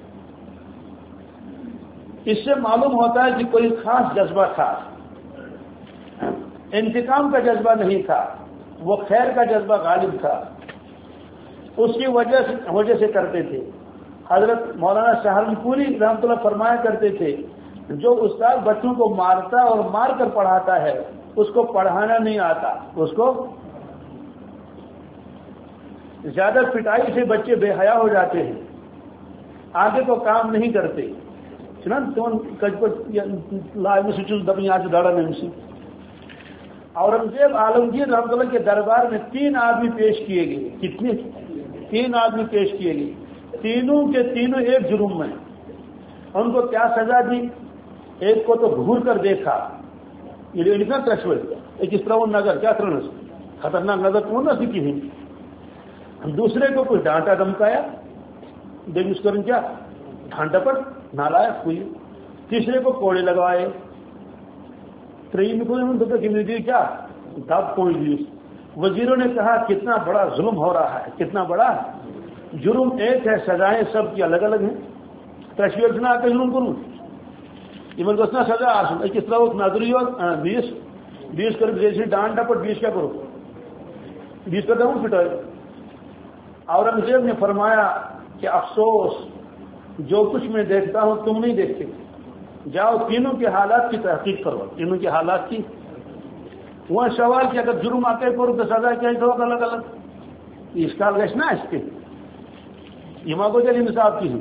اس سے معلوم ہوتا ہے کہ کوئی خاص جذبہ تھا انتقام کا جذبہ نہیں تھا وہ خیر کا جذبہ غالب تھا اس کی وجہ سے وجہ سے کرتے تھے حضرت مولانا سہارنپوری رحمۃ اللہ فرمایا کرتے تھے جو استاد بچوں کو مارتا اور مار کر پڑھاتا ہے اس کو پڑھانا نہیں آتا اس کو زیادہ پٹائی سے بچے بے حیا ہو جاتے ہیں آگے تو کام نہیں کرتے اورنگزیب عالمگیر رحمۃ اللہ کے دربار میں تین آدمی پیش کیے گئے کتنے تین آدمی پیش کیے گئے تینوں کے تینوں ایک جرم میں ان کو کیا سزا دی؟ ایک کو تو گھور کر دیکھا، یہ لکھنا ترشول ایک اس طرح نظر کیا کرنا خطرناک نظر تو نہ سیکھی ہی، دوسرے کو کچھ ڈانٹا دمکایا، دیکھ کریں کیا ڈھانٹا پر نالائق ہوئی، تیسرے کو کوڑے لگوائے، تریم کو کیا دب کوئی دی۔ وزیروں نے کہا کتنا بڑا ظلم ہو رہا ہے، کتنا بڑا جرم ایک ہے، سزائیں سب کی الگ الگ ہیں۔ تشویر سنا کے ظلم کروں یہ گھنا سزا آسن اکس تروک نظری اور بیس بیس کر جیسے ڈانٹ ڈپٹ بیس کیا کرو بیس کر دوں پھٹائے۔ اورنگزیب نے فرمایا کہ افسوس جو کچھ میں دیکھتا ہوں تم نہیں دیکھتے، جاؤ تینوں کے حالات کی تحقیق کرو، تینوں کے حالات کی۔ وہ سوال کہ اگر جرم آتے کرو تو سزا کیا تو الگ الگ اس کا گھنا اس کے یہ ماں کو چل انصاف کی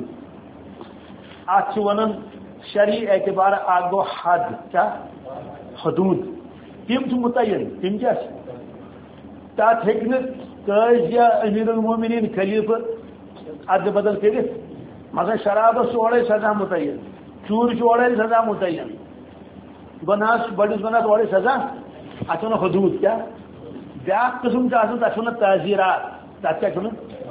آج ونن شرعی اعتبار آگو حد کیا حدود تم متعین تم کیا تات ہز یا امیر المومنین خلیفہ اد بدل کر مثلا شرابس اوڑے سزا متعین، چور اوڑے سزا متعین، گناس بڑس گناس اوڑے سزا اتھ ون حدود کیا بیا قسم تک ون تعزیرات تک کیا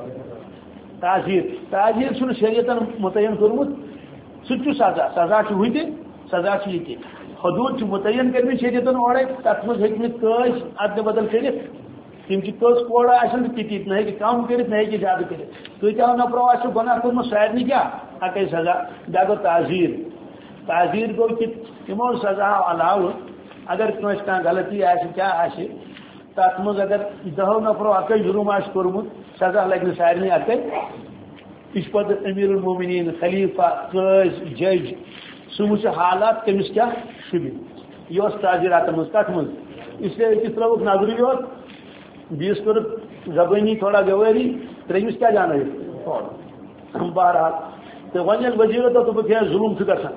تعزیر تعزیر چھ شریعتن متعین کورمت سہ سزا سزا ہوئی تھی سزا یہ حدود متعین کرم شریعتن اوڑے تک مز ہس اد بدل کر تم کس کوڑا آن تیت نہ ہیٚکہِ کم کرت نہ ہیٚکہِ زیادہ کرت کۭتیاہ نفرو آسہِ گناہ کورمت سارنٕے کیا اکے سزا بیاکھ گوٚو تعزیر تعزیر گوٚو کہ تمو سزا علاوہ اگر کٲنٛسہِ کانٛہہ غلطی آسہِ کیا آسہِ تتھ منٛز اگر دہو نفرو اکے جرم آسہِ کوٚرمُت سزا لگہِ نہٕ سارنٕے اکے یہ پتہ امیر المومنین خلیفہ قٲضۍ جج سہ وچھ حالات تمس کیا شبہ یہ تعزیرات مز کت مز اس لیے أکس تروک نظری یوت بیس کور زبانی تھوڑا گواری ترمس کیا جانا ہے بہرحال تو ون وزیر تو دپک ظلم گھان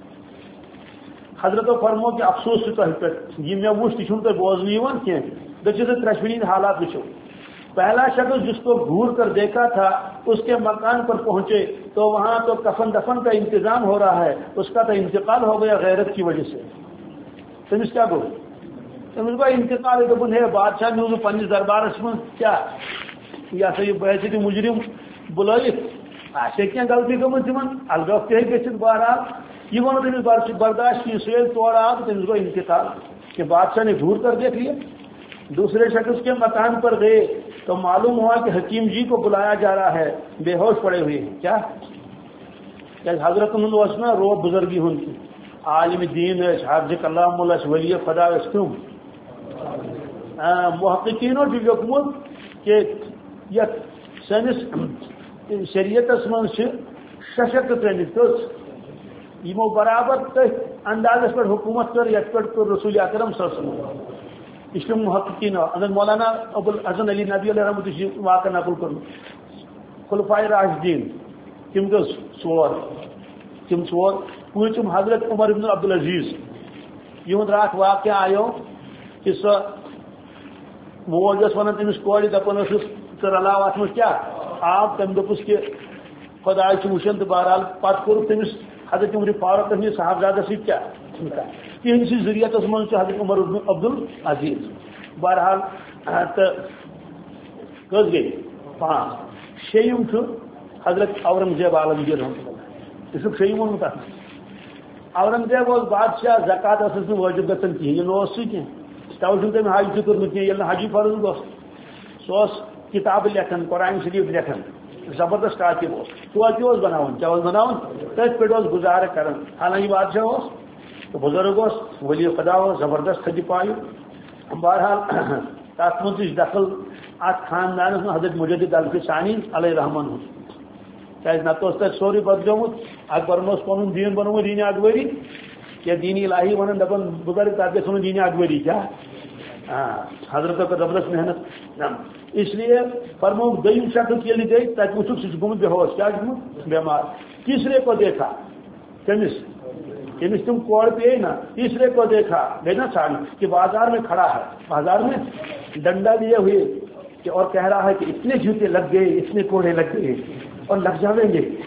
حضرتو فرمو کہ افسوس تہ پہ یہ مے وچ تہ تہ بوزن کی دچو ترشوینی حالات وچو پہلا شخص جس کو گھور کر دیکھا تھا اس کے مکان پر پہنچے تو وہاں تو کفن دفن کا انتظام ہو رہا ہے، اس کا تو انتقال ہو گیا غیرت کی وجہ سے۔ تمس کیا گو تمس گو انتقال دپن ہے بادشاہ نیوز پنس دربارس من کیا یہ سا یہ بحثیت مجرم بلائت آسے کی غلطی گمت تمن الگف تہ گھت بہرحال یہ ون تمس برداشت کی سیل توڑ آ تمس گو انتقال کہ بادشاہ نے گھور کر دیکھ لیا۔ دوسرے شخص کے مکان پر گئے تو معلوم ہوا کہ حکیم جی کو بلایا جا رہا ہے، بے ہوش پڑے ہوئے ہیں کیا حضرت نا رو بزرگی ہوں کی عالم دین حافظ کلام اللہ ولی خدا کم محققینوں کی حکمت کہ یہ سنس شریعت من ششک ترمت یمو برابر تھی اندازس پہ حکومت کر یت پہ رسول اکرم صلی اللہ علیہ وسلم اس کے محققین اندر مولانا ابو الحسن علی نبی علیہ رحمۃ واقع نقل کر خلفائے راشدین تم گز ژور تم ژور پوچھم حضرت عمر ابن عبدالعزیز یہ رات واقعہ آیو کہ سو موج ون تمس کور دپان ث رلاو ات مجھ کیا آب تم دپس کہ خدا وچن تو بہرحال پتہ کور تمس حضرت عمر فاروق نے صاحبزادہ ست کیا تہذ ذریعت من حضرت عمر عبد العزیز بہرحال تو کس گئی پانچ شیم حضرت اورنگزیب عالمگیر رحمۃ اللہ یہ شیم وونمت اورنگزیب بادشاہ زکات ٲسس نہٕ وٲجب گژھان کہین یہ نہ سہ کی توے تم حج تہ کورمت کینٛہہ ییٚلہِ نہٕ حجی فرض گوٚژھ سہ کتاب لکھان قرآن شریف لکھان زبردست کاتب توتہ اوس بناوان کیا اوس بناوان تٔتھۍ پٮ۪ٹھ اوس گزارٕ کران حالانکہ بادشاہ اوس تو بزرگ اس ولی خدا ہو زبردست کھجی پایو بہرحال تک من دخل ات خاندانس میں حضرت مجدد الف ثانی علیہ رحمان ہوں کیا نت تک سوری بدلیومت اکبرن پن دین بنوت دین اکبری کیا دینی الہی ون دپان بزرگ تک گھن دین اکبری کیا حضرت کا زبردست محنت اس لیے فرمو دم شخص یل گئی تک وچ سہ گومت بے ہوش کیا گومت بیمار تیسرے کو دیکھا تمس تمس تم کوڑ پہ نا تیسرے کو دیکھا گئی نا ساڑی کہ بازار میں کھڑا ہے بازار میں ڈنڈا لیے ہوئے کہ اور کہہ رہا ہے کہ اتنے جوتے لگ گئے اتنے کوڑے لگ گئے اور لگ جاویں گے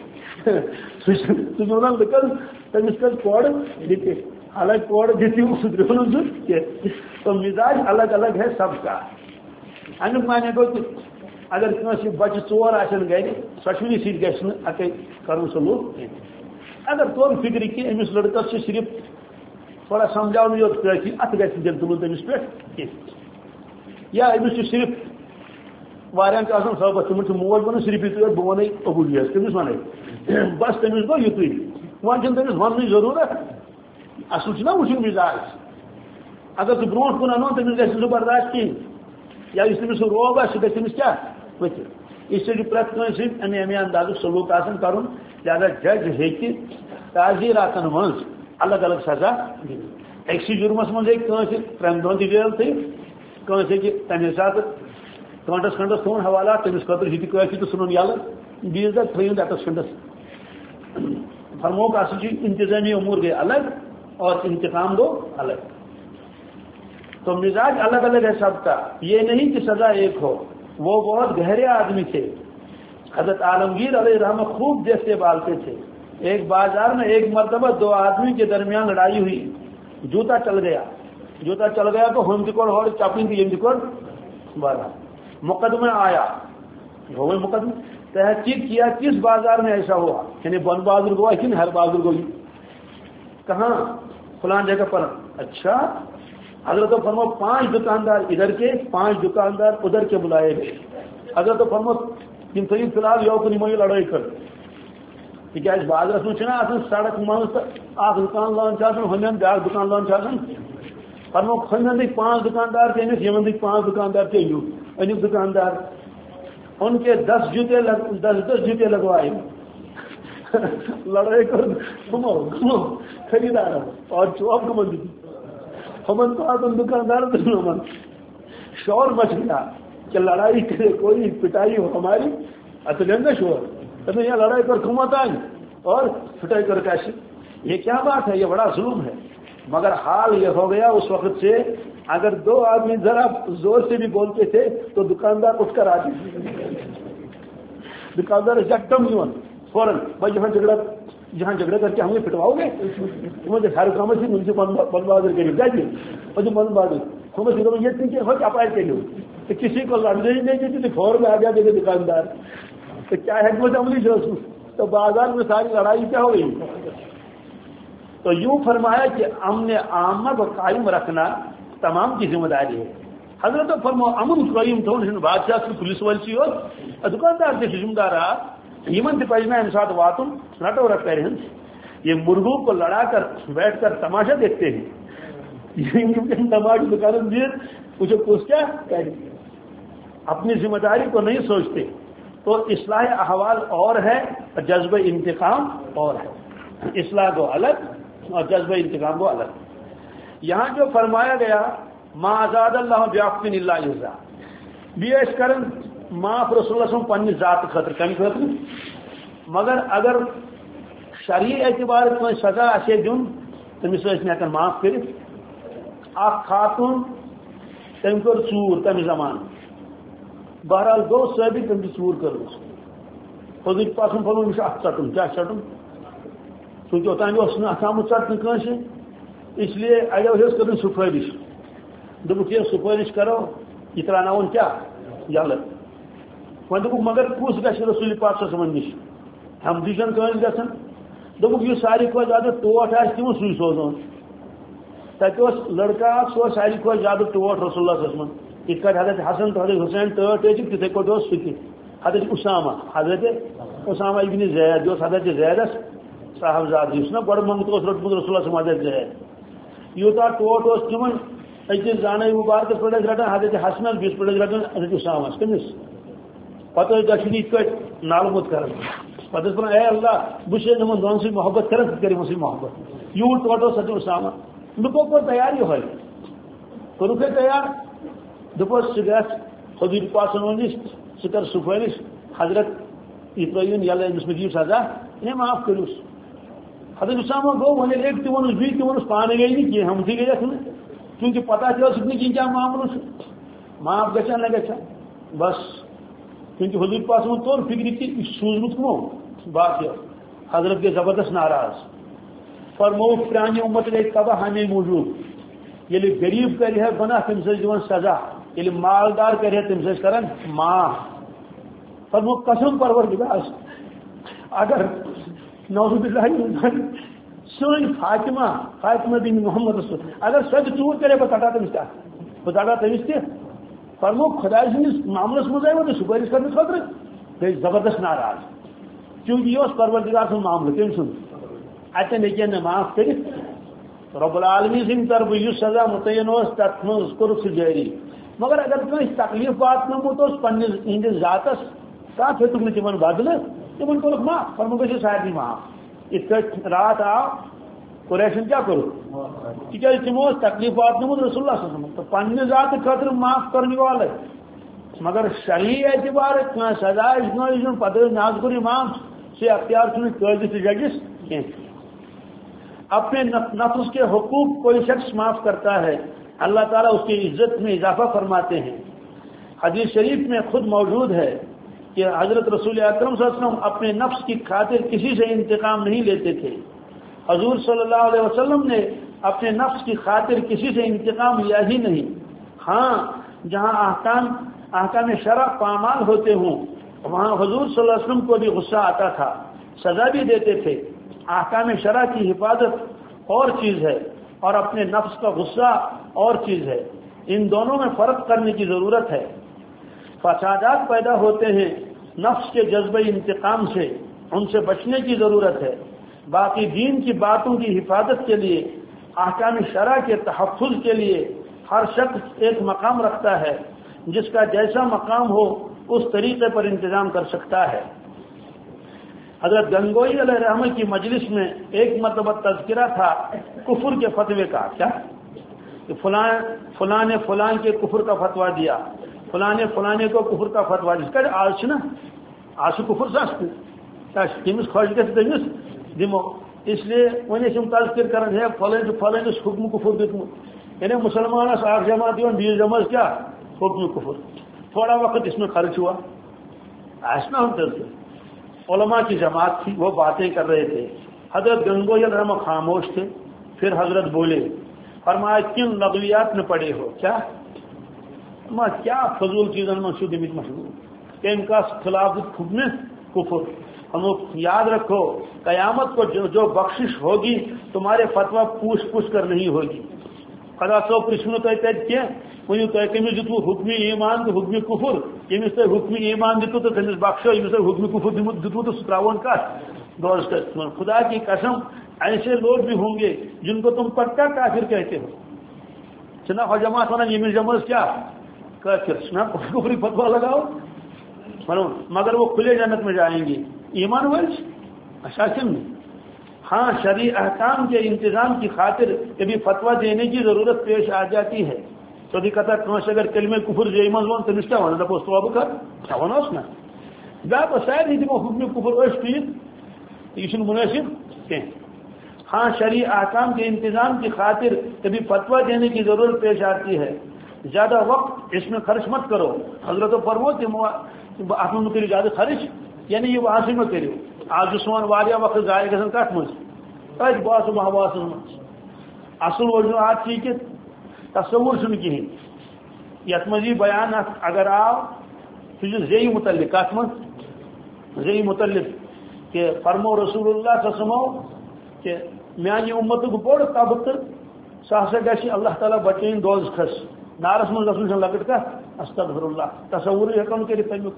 ونان لکن تمس کر کوڑ دیتے حالانکہ کوڑ دیتی سدر تو مزاج الگ الگ ہے سب کا. امیک معنی گو کہ اگر کنس بچہ ژور آن گر سشونی سی گھن اکے کرن سلوک اگر تور فکر کہ امس لڑکس سے صرف تھوڑا سمجھاؤ یوت کافی ات گھر دل تلن تمس پہ یا امس صرف وارن صحبت تمہ موج ون صرف یہ بہ ون ابولیت تمس ون بس تمس گو یت ون تمس ون ضرورت اصل نا وچن مزاج اگر ٹھیک برو کن انو تمس گھر سہ برداشت کہین یا اس تمس روب آ سہ تمس کیا ورتھ اس لیے پریت کنس امی امی انداز سلوک آسان کرن لہذا جج ہیکہ تعزیراتن من الگ الگ سزا دن اکسی جرمس من ہیکہ ترین دن تہ جیل تھی کنس ہیکہ تمہ سات گنٹس کھنڈس تھون حوالات تمس خاطر یہ کافی تو سنن یل بیس دہ تھوین رتس کھنڈس فرموک اصل انتظامی امور گئے الگ اور انتقام دو الگ. تو مزاج الگ الگ ہے سب کا. یہ نہیں کہ سزا ایک ہو. وہ بہت گہرے آدمی تھے. حضرت عالمگیر علیہ رحمہ خوب دیکھتے بالتے تھے. ایک بازار میں ایک مرتبہ دو آدمی کے درمیان لڑائی ہوئی. جوتا چل گیا جوتا چل گیا تو ہم دکڑ ہو چپیں کی دکڑ بارہ مقدمہ آیا ہو گئے مقدمہ تحقیق کیا کس بازار میں ایسا ہوا یعنی بن بہادر گوا کہ ہر بہادر گوئی کہاں فلان جگہ پر. اچھا حضرت و فرمو پانچ دکاندار ادھر کے پانچ دکاندار ادھر کے بلائے گئے. حضرت و فرمو تم تھو فی الحال یہ کن لڑائی کر تاز بازرس من آسان سڑک من تو اخ دکان لان ہمین بیاا دکان لان فرمو ہمین پانچ دکاندار تھے امس یمن پانچ دکاندار تھے یو انیک دکاندار ان کے دس جوتے لگ دس دس جوتے لگوائے لڑائی کر گمو گمو خریدار اور چوب گمن دی ہمن تو دکاندار من شور مچ گیا کہ لڑائی کرے کوئی پٹائی ہو ہماری اتنے نا شور اتنے یہاں لڑائی کر کمت آئی اور پٹائی کر کیسی. یہ کیا بات ہے؟ یہ بڑا ظلم ہے. مگر حال یہ ہو گیا اس وقت سے اگر دو آدمی ذرا زور سے بھی بولتے تھے تو دکاندار اٹھ کر آتے دکاندار جگٹم یون فوراً بھائی جہاں جھگڑا جہاں جھگڑا کر کے ہمیں پٹواؤ گے مجھے ہر کام سے مجھے بن بہادر کریے جائیے مجھے بن بہادر ہمیں یہ تھی کہ ہو اپائر کے لیے تو کسی کو لڑنے ہی نہیں دیتی تو فور میں آ جاتے تھے دکاندار. تو کیا حکمت عملی جو تو بازار میں ساری لڑائی کیا ہو گئی. تو یوں فرمایا کہ امن عامہ کو قائم رکھنا تمام کی ذمہ داری ہے. حضرت فرمو امن قائم تھون بادشاہ پولیس والسی ہو دکاندار سے ذمہ دار یمن تہ پزنا امہ سات واتن رٹو رٹ کر یہ مرغوں کو لڑا کر بیٹھ کر تماشا دیکھتے ہیں تماشا دکان دیر مجھے کچھ کیا کریں اپنی ذمہ داری کو نہیں سوچتے. تو اصلاح احوال اور ہے اور جذبہ انتقام اور ہے. اصلاح کو الگ اور جذبہ انتقام کو الگ. یہاں جو فرمایا گیا ما آزاد اللہ بیاقن اللہ عزا بیس کرن معاف رسول اللہ صلی پنہ ذات خطر کم خطر مگر اگر شرعی اعتبار کو سزا آسے دن تمس ہیکن معاف کر. اخ خاتون تم کر ژور تمہ زمان بہرحال گو ثابت تم ژور کر حضرت پاسن فرمو مجھے ات ژٹن کیا ژٹن چونکہ اوتان ات آمت ژٹن کنس اس لیے اڑو ہس کر سفارش دپک یہ سفارش کرو یہ تران کیا یل وہ دپک مگر کس گھر رسول پاک صلی اللہ علیہ وسلم نش ہم دیشن کنس گھن دپک یہ ساری کھت زیادہ ٹوٹ آ تم سوئی سوزان تتہ لڑکا سہ ساری کھت زیادہ ٹوٹ رسول اللہ صلی اللہ علیہ وسلم یہ کر حضرت حسن تو حضرت حسین ٹوٹ تھے پہ سہ حضرت اسامہ حضرت اسامہ ابن زید جو حضرت زیدس صاحبزاد اس نا گڑ منگت روٹمت رسول اللہ حضرت زید یوتا ٹوٹ اس تمن اکس زانے مبارکس پہ رٹان حضرت حسنس بیس پہ رٹان حضرت اسامہ کمس پتہ دشنی ات پہ نالمت کر پتہ ون اے اللہ بس تمن دون سی محبت کر کرم سی محبت یوت ٹوٹ حضرت اسامہ لکو کو تیار یہ کورک تیار دپس سہ گھ حضور پاسن ونس سہ کر سفارش حضرت یہ ترین یل امس مجھے سزا یہ معاف کروس. حضرت اسامہ گو وی ایک تہ ونس بی تہ ونس پانے گئی نہیں کھین ہم تھی گئی نا چونکہ پتہ تھی کن کیا معاملہ معاف گا نہ گا بس کیونکہ حضور پاس من طور فکر کہ یہ سوزمت کمو باقی حضرت کے زبردست ناراض فرمو پرانی امت گئی تباہ ہمیں موجود یل غریب کر گناہ تم سے دون سزا یل مالدار کر تم سے کرن معاف فرمو قسم پروردگار اگر نعوذ باللہ سن فاطمہ فاطمہ بن محمد رسول اگر سچ چور کرے بہ ٹٹا تمس بہ ٹٹا تمس تہ فرمو خدا سندس معاملس مز آئی سپارش کرنے خاطر گئی زبردست ناراض چونکہ یہ پروردگار سن معاملہ تم سن اتن ہیکن معاف کرت رب العالمین سند طرف اس سزا متعین تر مز کورک سہ جاری مگر اگر کس تکلیف واتنوت پنس ہندس ذاتس تک ہیتک نا تمن بدل تمن کورک معاف فرمو گھو سارے معاف ات رات آو قریشن کیا کرو تیز تمو تکلیف واتنوت رسول اللہ صلی اللہ علیہ وسلم تو پنہ ذات خاطر معاف کرنے والے مگر شرعی اعتبار سزا دن پتہ ناز کور معاف سے اختیار چھ قاضی سے ججس کی اپنے نفس کے حقوق کوئی شخص معاف کرتا ہے اللہ تعالیٰ اس کی عزت میں اضافہ فرماتے ہیں حدیث شریف میں خود موجود ہے کہ حضرت رسول اکرم صلی اللہ علیہ وسلم اپنے نفس کی خاطر کسی سے انتقام نہیں لیتے تھے حضور صلی اللہ علیہ وسلم نے اپنے نفس کی خاطر کسی سے انتقام لیا ہی نہیں ہاں جہاں احکام احکام شرع پامال ہوتے ہوں وہاں حضور صلی اللہ علیہ وسلم کو بھی غصہ آتا تھا سزا بھی دیتے تھے احکام شرع کی حفاظت اور چیز ہے اور اپنے نفس کا غصہ اور چیز ہے ان دونوں میں فرق کرنے کی ضرورت ہے فسادات پیدا ہوتے ہیں نفس کے جذبہ انتقام سے ان سے بچنے کی ضرورت ہے باقی دین کی باتوں کی حفاظت کے لیے احکام شرع کے تحفظ کے لیے ہر شخص ایک مقام رکھتا ہے جس کا جیسا مقام ہو اس طریقے پر انتظام کر سکتا ہے حضرت گنگوئی علیہ رحمہ کی مجلس میں ایک مرتبہ تذکرہ تھا کفر کے فتوے کا کیا کہ فلاں فلاں نے فلاں کے کفر کا فتویٰ دیا فلاں نے فلاں کو کفر کا فتویٰ دیا کہ آج نا آج کفر سست تمس خوش گھس تمس دمو اس لیے ون تذکر کران ہے فلان فلان حکم کفر دیتمت یعنی مسلمانس اخ جماعت دون بیس جماعت کیا حکم کفر تھوڑا وقت اس میں خرچ ہوا آسنا ہم تذکر علماء کی جماعت تھی وہ باتیں کر رہے تھے حضرت گنگوئی رحمہ خاموش تھے پھر حضرت بولے فرمایا کن لغویات میں پڑے ہو کیا ما کیا فضول چیزوں میں شدھ مشغول کہ ان کا خلاف حکم کفر ہم یاد رکھو قیامت کو جو, جو بخشش ہوگی تمہارے فتویٰ پوچھ پوچھ کر نہیں ہوگی خدا صاحب پرچھنو تہ تھی ونو تہ کمس دتو حکم ایمان تو حکم کفر یمس تہ حکم ایمان دتو تو تمس بخشو یمس تہ حکم کفر دتو تو تراون کت دوست خدا کی قسم ایسے لوگ بھی ہوں گے جن کو تم پکا کافر کہتے ہو چنا ہو جماعت ونان یمس جماعت کیا کافر سنا کفری فتویٰ لگاؤ مگر وہ کھلے جنت میں جائیں گے ایمان والے اشاکم میں ہاں شرعی احکام کے انتظام کی خاطر کبھی فتویٰ دینے کی ضرورت پیش آ جاتی ہے تو کتا کنس اگر کلمہ کفر جی من ون تمس کیا ون دپوس توبہ کر کیا ونوس نا دپ شاید یہ دمو حکم کفر اس ٹھیک یہ مناسب کی ہاں شرعی احکام کے انتظام کی خاطر کبھی فتویٰ دینے کی ضرورت پیش آتی ہے زیادہ وقت اس میں خرچ مت کرو حضرت فرمو ات من کرو زیادہ خرچ یعنی یہ وہاں سے مت کرو آج سون واریاہ وقت ضائع گژھان کت مز ات باس بہواس مز اصل وجوہات یہ کہ تصور چھ کہین یت مز یہ بیان اگر آو سہ زی متعلق کت مز زی متعلق کہ فرمو رسول اللہ صلی اللہ علیہ وسلم کہ میانہ امت بوڑ طبقہ سہ ہسا گژھِ اللہ تعالیٰ بچین دوزخس نارس من گژھن چھنہ لکٹ کتھ استغفر اللہ تصور ہیکو نہ کٔرِتھ تمیُک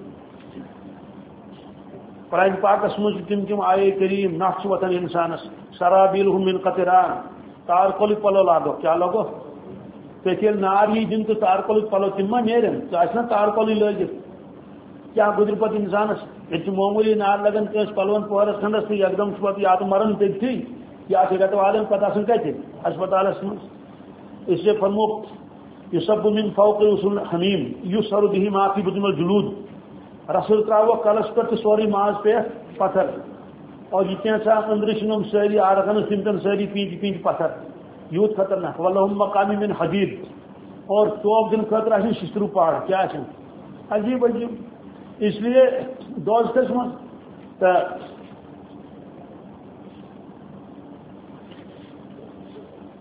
قرآن پاکس مجھ تم تم آئے کریم نفس وطن انسانس سرابیلہم من قطران تار کل پلو لاگو کیا لگو تو نار یہ دن تو تار کل پلو تم ما نیرن نا تار کل لگت کیا گزر پت انسانس یہ معمولی نار لگان کس پلون پورس کھنڈس تو یکدم پہ یا تو مرن تھی یا رت والن پتہ آسان کتنے ہسپتالس من اس لیے فرمو یصب من فوق رسول حمیم یسر به ما فی بطن الجلود رسول تراو کلس پر سوری ماز پہ پتھر اور یہ کیسا اندر چم ساری آرکن تم تم ساری پینچ پینچ پتھر یوت خطرناک ولہم مقام من حدید اور توب دن خطر آ شسترو پہاڑ کیا عجیب عجیب اس لیے دوستس من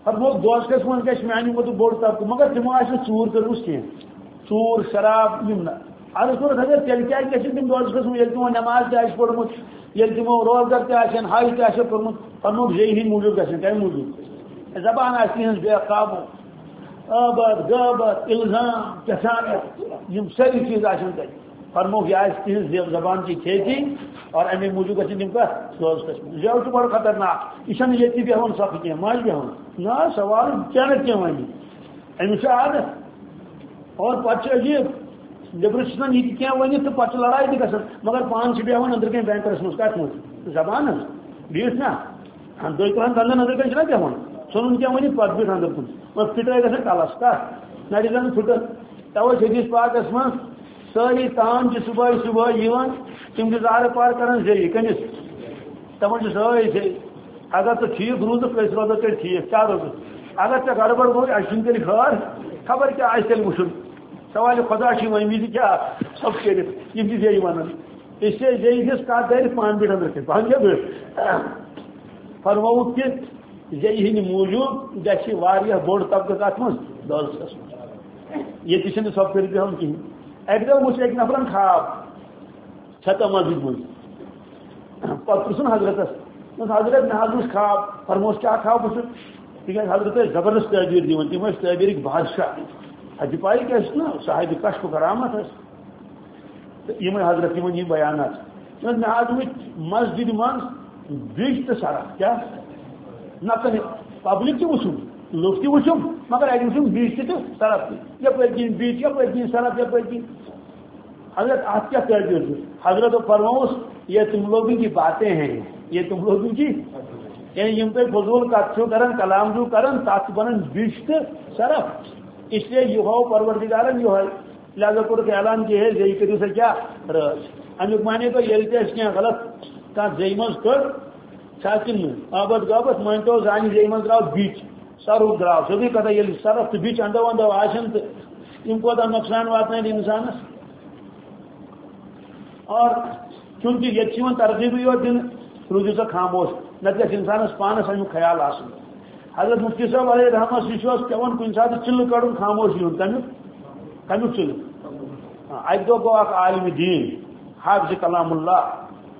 فرمو دوزکس من گھس میانہ مت بوڑ طبقہ مگر تمو آس ژور کرمس کی ژور شراب یم عرض کور حضرت تیل کیا گھس تم دوزکس من یل تمو نماز تہ پڑھمت یل تمو روزدار تہ حج تہ کورمت فرمو جی ہند موجود گھن کم موجود زبان آس تہذ بے قابو آباد غابت الزام کسانت یم ساری چیز آن تر فرمو یہ آس تہذ زبان کی کھیتی اور امی موجود گھن تم کت دوزکس من زیو چھ بڑ خطرناک یہ یہ بیہون سخت کی ماج بیہون نا سوال کیا کی ون امس عادت اور پتہ عجیب نبر یہ کی ون تو پتہ لڑائی تھی گھن مگر پان سے بیہون اندر کن بینکرس مز کت مز زبان بیس نا دہ ترہن دندن اندر کن بیہون ثن کیا ون پتہ بیٹھ اندر کن اور پھٹے گھن کلس کت نر زن پھٹن توے حدیث پاکس من ساری تان چھ صبح صبح تم زار پار کران ذریعہ کمس تمن ساری ذریعہ اگر تو ٹھیک روز کس روز تیل ٹھیک کیا روز اگر ٹھیک گڑبڑ گو اچھن تیل خیر خبر کیا آس تیل وشن سوال خدا چھ ون وز کیا سب کرت یم ذریعہ ونان اس لیے ذریعہ ہز کت دار پان بیٹھ اندر پان کیا بیٹھ فرموت کہ ذریعہ ہند موجود گھس بوڑ طبقہ کت من دوزکس من یہ تہ سب کر بہن کہین اک دہ وچ ایک نفرن خواب چھتا مسجد من پتہ پرسن حضرتس حضرت میں حضرت خواب فرموس کیا خواب وچ تک حضرت زبردست تعبیر دِوان تم تعبیر بادشاہ حج پائی کیا نا صاحب کشف و کرامت یم حضرت یہ بیانات میں حض وچ مسجد من بیچ تو سڑک کیا نقل پبلک تہ وچھم لوگ تہ وچھم مگر اتہ وچھم بیچ تہ سڑک تہ یپر کن بیچ یپر کن سڑک یپر کن حضرت آپ کیا تعبیر دی حضرت فرموس یہ تم لوگوں کی باتیں ہیں یہ تم لوگوں کی یعنی یم پہ فضول کت کران کلام جو کران تک بنان بیچ تو سرف اس لیے یہ ہو پروردگارن یہ لہذا کورک اعلان کہ ہے زی کرو سا کیا رچ امیک مانے تو یل تہ کیا غلط کت زی مز کر چھکن آباد غابت مان تو زان زی مز درو بیچ سرف درو سیدھی کتھ یل سرف تو بیچ اندو اندو آسن تو یم کوتاہ نقصان واتنائن انسانس اور چونکہ یہ ترغیب یوت دن روزو سا خاموش نت گھس انسانس پانس امیک خیال آسن حضرت مفتی صاحب علیہ رحمت یہ پیون کن سات چل کڑن خاموش یون تمیک تمیک چل اک دہ گو اخ عالم دین حافظ کلام اللہ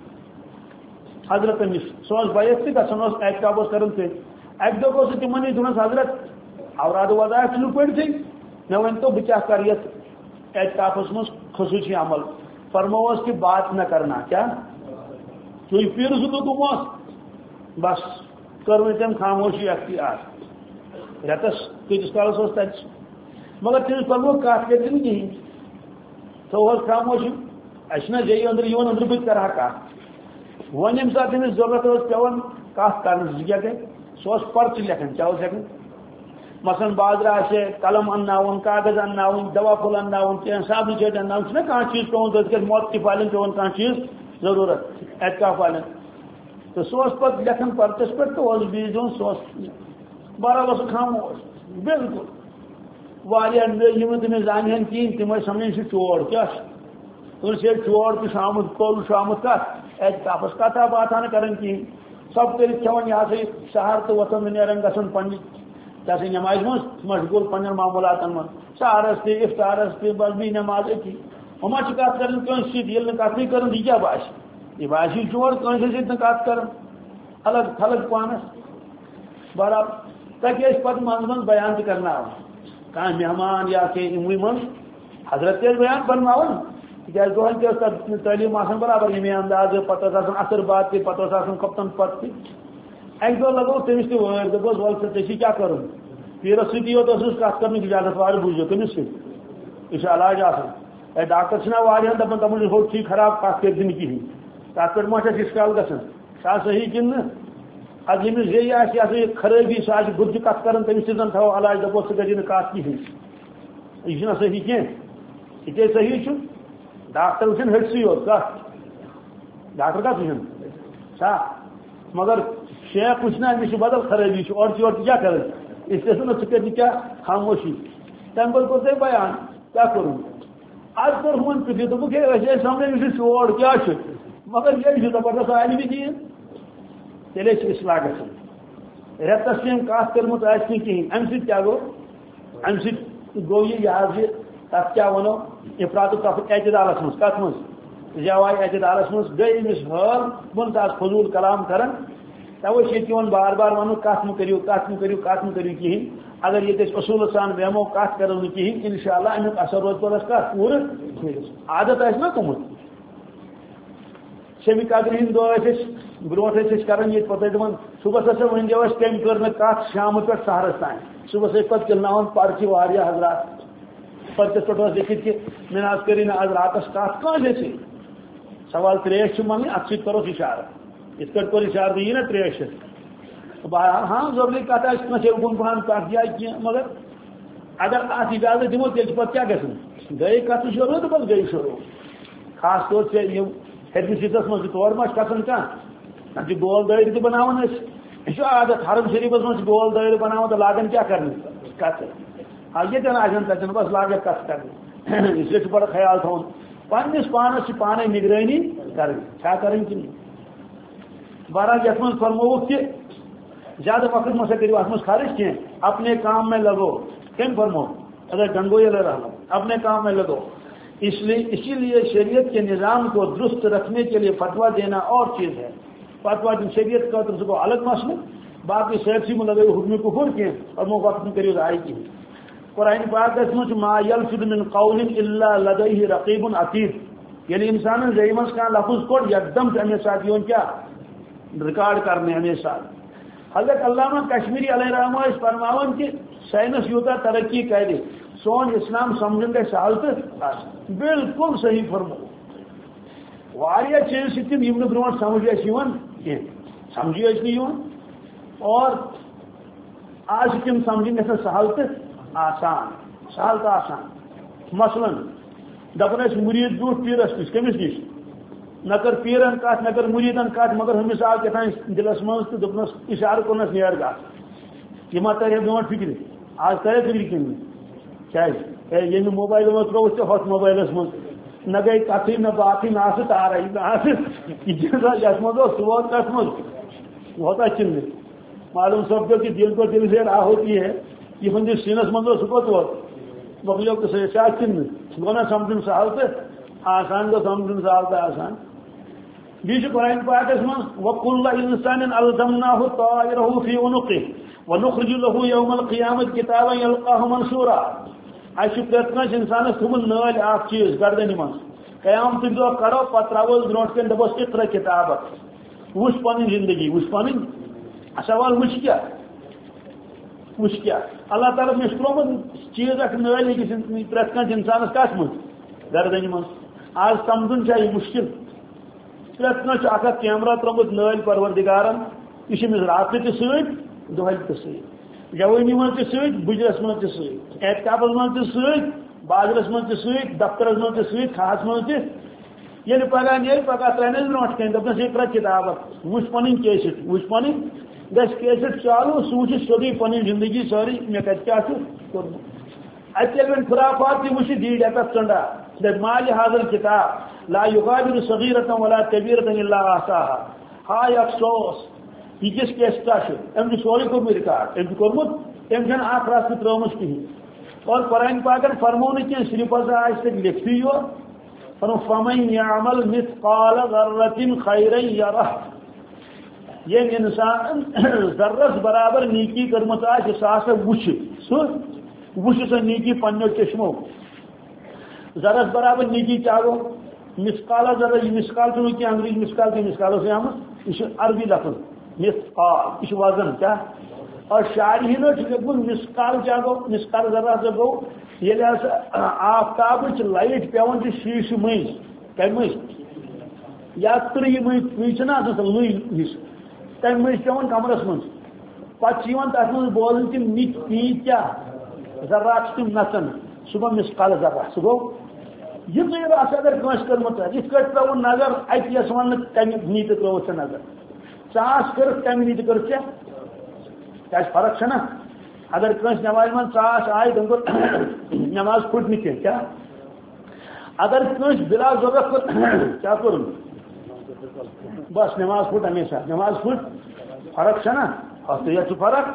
حضرت نش سہ بیس تہ گھن احتکاب کران تھی اک دہ گو سہ تمن نش دس حضرت اوراد وضاحت چل پڑھتی مے ون تو بہ کیا کر یت احتکابس مز خصوصی عمل فرموس کہ بات نہ کرنا کیا تو پیر سو دمس بس کر تم خاموشی اختیار رتس کتس کالس تت مگر تمس فرمو کت کر کہین تھوس خاموشی اچھا جی اندر یون اندر بت کرا کت ون یم سات تمس ضرورت پیون کت کر کیا کہ سہ پرچہ لکھان کیا لکھان مثلاً بازر آسے قلم ان کاغذ ان دوا پھول ان کی صابن چیٹ ان کھانا چیز پیون تک موت کی پالن پیون کھانا چیز ضرورت احتکاف پالن تو سہ پہ لکھان پرچس پہ تو بیس دن سہ برابر سہ خاموش بالکل تمہیں زان کہین تم سمجھن سہ چور کیا سے چور تو شامت کول شامت کت احتکافس کتھا باتھا کران کہین سب کر کھان یہ سا سہار تو وتان نیران گھن پنہ یہ سا نماز من مشغول پن معمولاتن من سہارس تہ افطارس تہ بس بھی نماز اتھی ہما کت کر سی یل کت نہیں کر یہ کیا باس یہ باسی چور کنس سی کت کر الگ تھلگ پانس برابر تک پتہ مز مز بیان تہ کرنا کھانا مہمان یا کہ اموی من حضرت بیان بنوان تاز دہن تہ تعلیم آسان برابر یمے انداز پتہ اثر بات تہ پتہ کپتن پتہ اک دہ لگو تمس تہ ویر دپس ول ژے چھی کیا کرن پیرس سۭتی یوت ٲسٕس کتھ کرنٕچ اجازت وارٕ بوٗزِو تٔمِس سۭتۍ یہِ چھُ علاج آسان اے ڈاکٹر چھِنا واریاہن دپان تمن چھُ ہوٚٹ چھی خراب کتھ کٔرۍ دِنہٕ کِہیٖنۍ تتھ پٮ۪ٹھ ما چھِ اَسہِ اِشکال گژھان چھا صحیح کِنہٕ نہٕ ادٕ ییٚمِس بیٚیہِ آسہِ یہِ ہسا یہِ خرٲبی سُہ آسہِ گُرجہِ کتھ کران تٔمِس تہِ زن تھاوو علاج دپوس ژٕ کٔرزِ نہٕ کتھ کِہیٖنۍ یہِ چھُنہ صحیح کینٛہہ یہِ کیٛازِ صحیح چھُ ڈاکٹر وٕچھن ہٹسٕے یوت کتھ ڈاکٹر کتھ وٕچھن چھا مگر شیخ وٕچھنا أمِس چھِ بدل خرٲبی چھِ اورٕ یورٕ تہِ کیٛاہ کران اس لیے ژٕ کٔرۍ نہٕ کیٛاہ خاموشی تمہِ پتہٕ کوٚر تٔمۍ بیان کیٛاہ کوٚرُن آج کوٚر ہُمن پِتھِ دوٚپُکھ ہے أسۍ ٲسۍ سمجھان یہِ چھُ چور کیٛاہ چھُ مگر ییٚلہِ چھُ زبردست عالمہِ دین تیٚلے چھِ اصلاح گژھان ریتس کت کرمت کہین ام سا گو ام سو یہ تک کیا ونو افراد تفر اعتدالس مز کت مز جوائے اعتدالس مز گئی امس حال بن تاز فضول کلام کرن توے یہ ون بار بار ون کت مہ کرو کت مہ کرو کت مہ کرو کہین اگر یہ اصول سان بیمو کت کرو نا کہین ان شاء اللہ امیک اثر روز پہ کت پور عادت آس نا گومت شبی قدر ہند دہ برو کران یہ پتہ دپان صبح ہسا ون دیو تم کر کت شام پہ سہرس تان صبح پہ کلناون پرچہ واریاہ حضرات پرچس پہ لکھت کہ مے نا کری نا آج راتس کت کان سے سوال تریش من ات سی کرو اشارہ اس کٹ کور اشارہ دی نا تریش ہاں ضروری کت آس اگن پہن کت جائے کی مگر اگر ات اجازت دمو تیل پہ کیا گھن گئی کت شروع تو بس گئی شروع خاص طور سے یہ ہرمس حصس مجھ تور ما کھسان کھانا گول دائر تہ بناوان یہ عادت حرم شریفس مجھ گول دائر بناوان تو لاگان کیا کرنے کت یہ آسان تتن بس لاگت کت کرنے اس لیے بڑا خیال تھون پنس پانس پانے نگرانی کریں کریں کہ بہرحال یت من فرموک کہ زیادہ وقت مسا کرو ات من خرچ کی اپنے کام میں لگو کم فرمو اگر گنگو یہ رہا اپنے کام میں لگو اس لیے اسی لیے شریعت کے نظام کو درست رکھنے کے لیے فتویٰ دینا اور چیز ہے فتویٰ شریعت کا تو کو الگ مسئلہ باقی سیفسی میں لگے حکم کفر کے اور وہ وقت میں کریو آئی کی قرآن پاک اس ما یلفظ من قول الا لدیہ رقیب عتید یعنی انسان زیمس کا لفظ کو یکدم سے ہمیں ساتھ یہ کیا ریکارڈ کرنے ہمیں ساتھ حضرت علامہ کشمیری علیہ رحمہ اس فرماون کہ سائنس یوتا ترقی کرے سون اسلام سمجھن گے سہل تو بالکل صحیح فرمو واریاہ چیز تم یم برو سمجھ کی سمجھ اور آج تم سمجھن گھن سہل تو آسان سہل تو آسان مثلاً دپان مرید برو پیرس نش کمس نش نہ کر پیرن کت نہ کر مریدن کت مگر ہمس آو کتان دلس من تو دپنس اشارہ کورنس نیر گا یہ ما تر برو فکر آج تر فکر کن کیا موبائل میں تروس تو ہوت موبائلس من نہ گئی کتھی نہ باقی نہ آس تارے یس مز سوت کت مز ہوتا چن معلوم سپدو کہ دل کو دل سے راہ ہوتی ہے یہ ہندس سینس مز سکوت ووت مکلیو تو سا چن گو نا سمجھن سہل تو آسان گو سمجھن سہل تو آسان بیچ قرآن پاکس من وکل انسان الزمناه طائره في عنقه ونخرج له يوم القيامة كتابا يلقاه منشورا اس پرت کس انسانس تھومن نال اخ چیز گردن من قیامت دہ کرو پتہ تراوس برونٹ کن دبس اقرا کتاب وچ پن زندگی وچ پن سوال وچ کیا وچ کیا اللہ تعالیٰ نے ترومت چیز اخ نال پرت کس انسانس کس من گردن من آج سمجھن چاہیے مشکل پرت کس اخ کیمرہ ترومت نال پروردگارن یہ مز رات تہ ست دہل تہ ست جوانی من تہ ست بجرس من تہ ست اعتکافس من تہ ست بازرس من تہ ست دفترس من تہ ست کھاس من تہ یل پگہ نیل پگہ ترنس برونٹ کن دپنس اقرا کتاب وچ پن کیسٹ وچ پن گھس کیسٹ چالو سہ وچ سیودی پن زندگی ساری مے کت کیا کورمت اتہ یل خرافات تہ وچ دی ڈیکس چنڈا دپ مال حاضر کتاب لا یغادر صغیرۃ ولا کبیرۃ الا احصاها ہائے افسوس یہ کس کیسٹا ام سوری کورمت ریکارڈ ام کورمت ام جن اخ راست ترومس کہین اور قرآن پاکن فرمون کی صرف آج تک لکھتی ہو فمن يعمل مثقال ذرۃ خیرا یرہ یہ انسان ذرس برابر نیکی کرمت آج سا وچ سہ وچ سا نیکی پنو چشمو ذرس برابر نیکی کیا گو مثقال ذرہ یہ مثقال تو کی انگریزی مثقال کے مثقالوں سے آمد یہ عربی لفظ مثقال یہ وزن کیا اور شارحین لکھن مثقال کیا گو مثقال ذرہ سے گو یہ آفتاب لائٹ پیون شیش مز کم مز یا تری مز نا لوئی ہش تم مز پیون کمرس من پتہ تر من بوزن تم نت پیت کیا ذرات تم نچان سہ گو مثقال ذرہ سہ گو یہ اگر کنس کرمت یت کٹ ترو نظر اتہ یس ون کم نیت تروت ژے نظر ژاس کر کم نیت کر کیا فرق ہے نا اگر کنس نماز من ژاس آئی تم کور نماز پھٹ نی کیا اگر کنس بلا ضرورت کور کیا کور بس نماز پھٹ ہمیشہ نماز پھٹ فرق ہے نا ات یہ فرق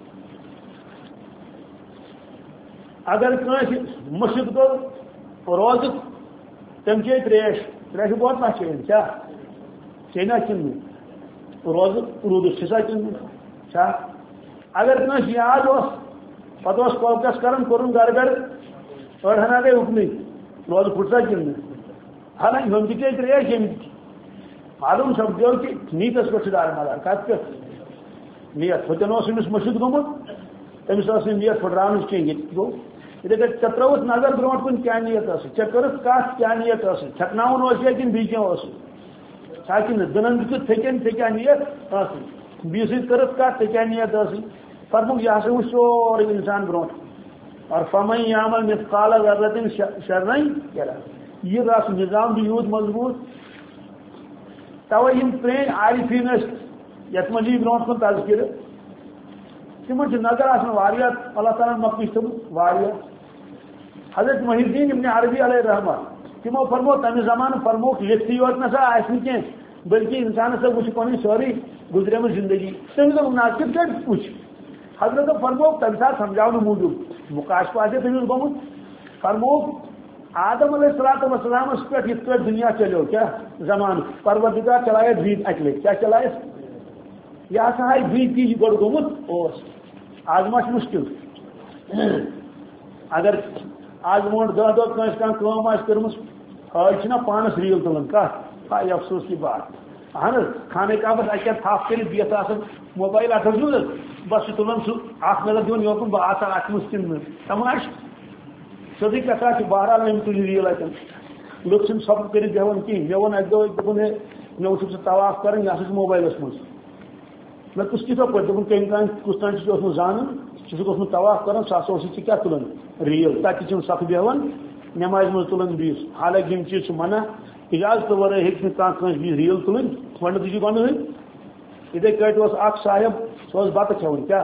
اگر کنس مشک گو روز تم چی تریش تریش بہت نہ چین کیا چینا کن روز رودس چھسا کن اگر کنس یاد اس پتہ اس کوکس کرن کرن گھر گھر اور ہنا گئی حکمی روز پھٹسا کن حالانکہ ہم تھی تریش یم معلوم سپدو کہ نیتس پہ دار مدار کت پہ نیت ہوتن امس مشک گومت تمس نیت پھٹران کھین گو اتھے پہ ٹھیک تروت نظر برو کن کیا نیت ٹھیک کرت کت کیا نیت چھکناؤن کن بی کیا کن دنن دت تھکن ٹھیک کیا نیت بیس ست کرت کت کیا نیت فرمک یہ ہسا وچ سورے انسان برو اور فمن یعمل مثقال ذرۃ شرا یرہ یہ رس نظام بھی یوت مضبوط توے یم پرین عارفین یت من یہ برو کن تذکر تم نظر آسان واریاہ اللہ تعالیٰ مقدس تم واریاہ حضرت محی الدین ابن عربی علیہ رحمت تمو فرمو تمہ زمان فرمو لکھتی یوت نسا آس کی بلکہ انسان سا وچ پن سوری گزرے زندگی تم دپ نا کت کٹ وچ حضرت فرمو تمہ سات سمجھاؤ موجود مکاشفہ آسے تمس گومت فرمو آدم علیہ الصلوۃ والسلام اس پہ یہ پہ دنیا چلو کیا زمان پروردگار چلائے دید اکلے کیا چلائے یہ ہسا ہے دید کی گڑ گومت اس آزماش مشکل اگر آج برو دہ دہ کنس کم کم کرم آج نا پانس ریل تلان کت ہائی افسوس کی بات اہن خانہ کعبس اکہ تھپ کر بہت آسان موبائل اتھ منز بس تلان سہ نظر دن یوکن بہ آسان ات مشکل تماش سیدی کتھا بہرحال یم تل ریل اتن لوگ سب کر بیہان کہین مے وون اک دہ دپن ہے مے وچھ سہ طواف کرن یہ ہسا موبائلس مز میں کس کتو پہ دپن کم تان کس تان چھ زان چھ طواف کران سہ ہسا کیا تلان ریل تک سخ بیہان نماز مز تلان بیس حالانکہ یم چیز منع اجازت ورائے ہیکہ کھانا ریل تلن گۄڈنیتھٕے گۄڈنیتھٕے اتھے کٹ اخ صاحب سہ بتہ کھٮ۪وان کیا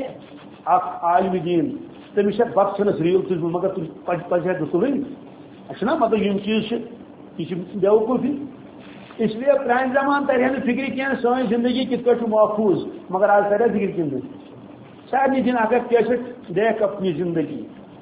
اخ عالم دین تمس بتہ چھنس ریل تُجمٕژ مگر پزِ نہٕ تلٕنۍ اچھا نا مطلب یم چیز یہ بیوقوفی اس لیے پران زمان ترہ نا فکر کی سن زندگی کت پہ محفوظ مگر آج ترہ فکر کی سارے دن اگر کیسٹ دیکھ اپنی زندگی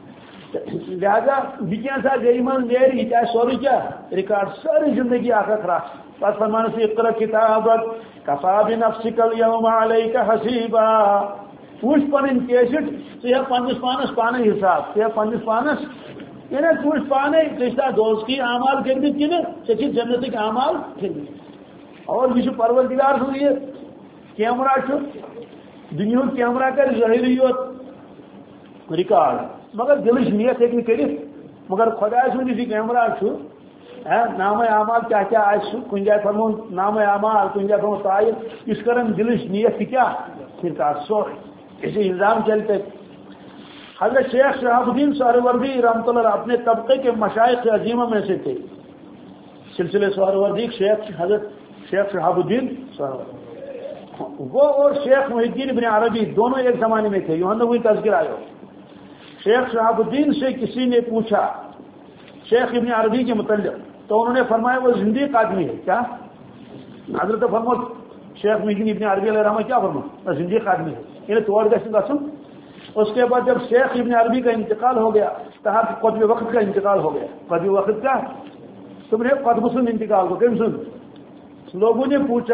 لہذا بکین سا گری من نیری یہ چاہے سوری کیا ریکارڈ ساری زندگی آخر رکھ پس فرمان سے اقرا کتابت کفا بنفسک اليوم علیک حسیبا پوچھ پن کیسٹ ژٕ پنس پانس پانے حساب ژٕ پنس پانس یعنی پوچھ پانے ژا دوزکی اعمال کٔرمٕتۍ کِنہٕ ژےٚ چھِ جنتٕکۍ اعمال کٔرمٕتۍ اور یہ پروردگار سُنٛد یہ کیمرہ چھُ دنیہُک کیمرہ کر ظٲہری یوت ریکارڈ مگر دلچ نیت ہیٚکہِ نہٕ کٔرِتھ مگر خدا سُنٛد یہِ کیمرہ چھُ نامہ اعمال کیا کیا آج کن جائے فرمون نامہ اعمال کن جائے فرمون تعریف اس کرن دلچ نیت کی کیا ریکارڈ سوري اسے الزام چلتے حضرت شیخ شہاب الدین سہروردی رحمۃ اللہ اپنے طبقے کے مشائخ عظیمہ میں سے تھے سلسلے سہروردی شیخ حضرت شیخ شہاب الدین سہروردی وہ اور شیخ محی الدین ابن عربی دونوں ایک زمانے میں تھے یہاں وہی تذکر آئے شیخ شہاب الدین سے کسی نے پوچھا شیخ ابن عربی کے متعلق تو انہوں نے فرمایا وہ زندیق آدمی ہے کیا حضرت فرمو شیخ محی الدین ابن عربی علیہ الرحمہ کیا فرمو زندیق آدمی ہے یعنی توڑ گئے گسن اس کے بعد جب شیخ ابن عربی کا انتقال ہو گیا کہا کہ قطب وقت کا انتقال ہو گیا قطب وقت کا تم نے قطب سن انتقال کو کم سن لوگوں نے پوچھا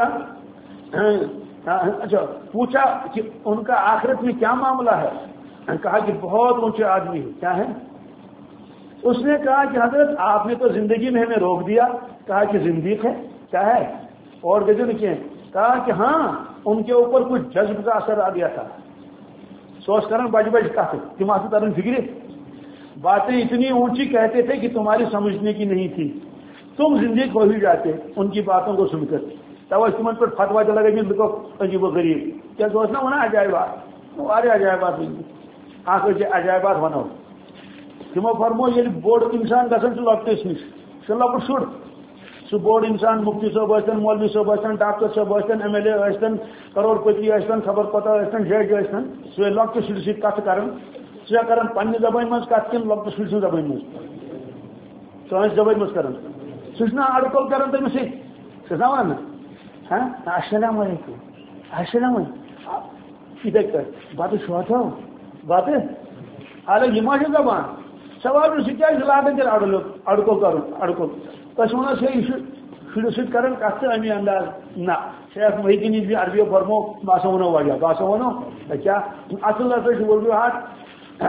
اچھا پوچھا کہ ان کا آخرت میں کیا معاملہ ہے کہا کہ بہت اونچے آدمی ہے کیا ہے اس نے کہا کہ حضرت آپ نے تو زندگی میں ہمیں روک دیا کہا کہ زندیق ہے کیا ہے اور گجن کیے کہا کہ ہاں ان کے اوپر کچھ جذب کا اثر آ گیا تھا سوچ کرن بج بج کا تم آتے ترن فکر باتیں اتنی اونچی کہتے تھے کہ تمہاری سمجھنے کی نہیں تھی تم زندگی ہو ہی جاتے ان کی باتوں کو سن کر تو تمن پر فتوا چلا گئی لکھو عجیب و غریب کیا سوچنا ہونا عجائبات سارے عجائبات آخر سے عجائبات بنو تمو فرمو یہ بوڑ انسان گھن سے لکٹس نش سہ لکٹ شر سہ بوڑ انسان مفتی صاحب ٲسۍتن مولوی صاحب ٲسۍتن ڈاکٹر صاحب ٲسۍتن ایم ایل اے ٲسۍتن کروڑ پتی ٲسۍتن خبر پتہ ٲسۍتن جج ٲسۍتن سہ لکٹ شر سۭتۍ کتھ کران سہ کران پننہِ زبٲنۍ منٛز کتھ کِنہٕ لکٹ شر سٕنٛز زبٲنۍ منٛز سٲنِس زبٲنۍ منٛز کران سہ چھُ نا اڑکل کران تٔمِس سۭتۍ سہ زمان نا السلام علیکم السلام علیکم اتھے پہ بتہ شوٹو بتہ حالانکہ یہ ما زبان سوال سہ لاگان تیل اڑ اڑکو کر اڑکو تس ون سا یہ شرس ست کر کت امی انداز نا شیخ محی الدین عربی فرمو بہ سا ونو وجہ بہ سا ونو کیا اصل ہسا وجوہات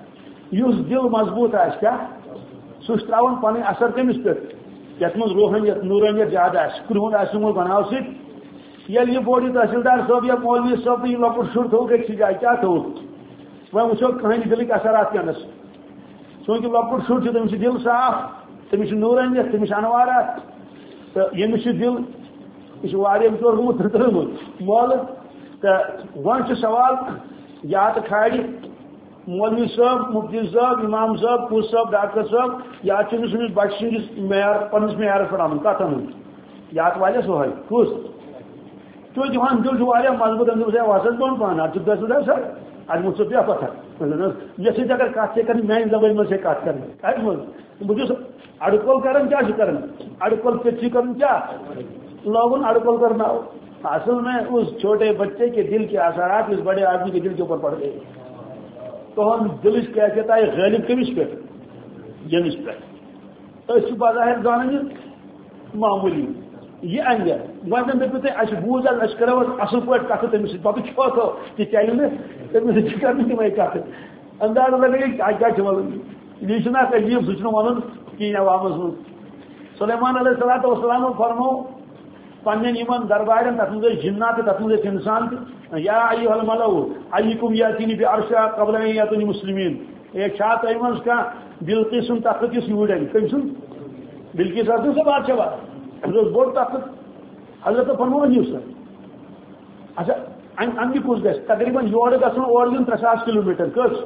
اس دل مضبوط آس کیا سہ تراان پن اثر کمس پہ یت من روحانیت نورانیت زیادہ آس کرہن آسمو بناو ست یل یہ بوڑی تحصیلدار صاحب یا مولوی صاحب تو یہ لکٹ شر تھوک ایک جائے کیا تھوک وہ وچو کہانی دلک اثرات کینس چونکہ لکٹ شر تمس دل صاف تمس نورانیت تمس انوارات تو یمس دل یہ بچور گوت ترمت مول تو ون سوال یا تو کھاڑی مولوی صاحب مفتی صاحب امام صاحب پوس صاحب ڈاکٹر صاحب یا چمس سندس بچہ سندس معیار پنس معیارس پہ آمت کت ان یا تو والا سہل کس چونکہ وہاں دل مضبوط اندر وسط بون پہن اتھ گھر سر اتھ مجھ پتہ مے سی اگر کت کر میان زبان من سے کت کر بہت اڑکول کران کیا کر اڑکول پچی کرن کیا لوگن اڑکول کرنا اصل میں اس چھوٹے بچے کے دل کے اثرات اس بڑے آدمی کے دل کے اوپر پڑ گئے تو ہم دلچ کیفیت آئے غالب کمس پہ یمس پہ بظاہر زانن معمولی یہ انگر ون دپو تھی اہس بوز اہس کرو اصل پہ کت تمس سی پتہ چھوتو تہ چلے نا تمس سی کر تمے کت انداز لگے کیا ون یہ چھ عجیب سہ ون کہین عوامس من سلیمان علیہ الصلوۃ والسلام فرمو پنن یمن دربارن تک مز جنات تک مز انسان تہ یا ایھا الملؤ ایکم یاتینی بعرشا قبل ان یاتونی مسلمین ایک چھا تہ من کا بلقیس سن تخت کس یوڑن کم سن بلقیس سن سے بات چھ حضرت بوڑ تخت حضرت فرمو نیوس اچھا امی کس گھر تقریباً یور گھن اور دن ترے ساس کلو میٹر کس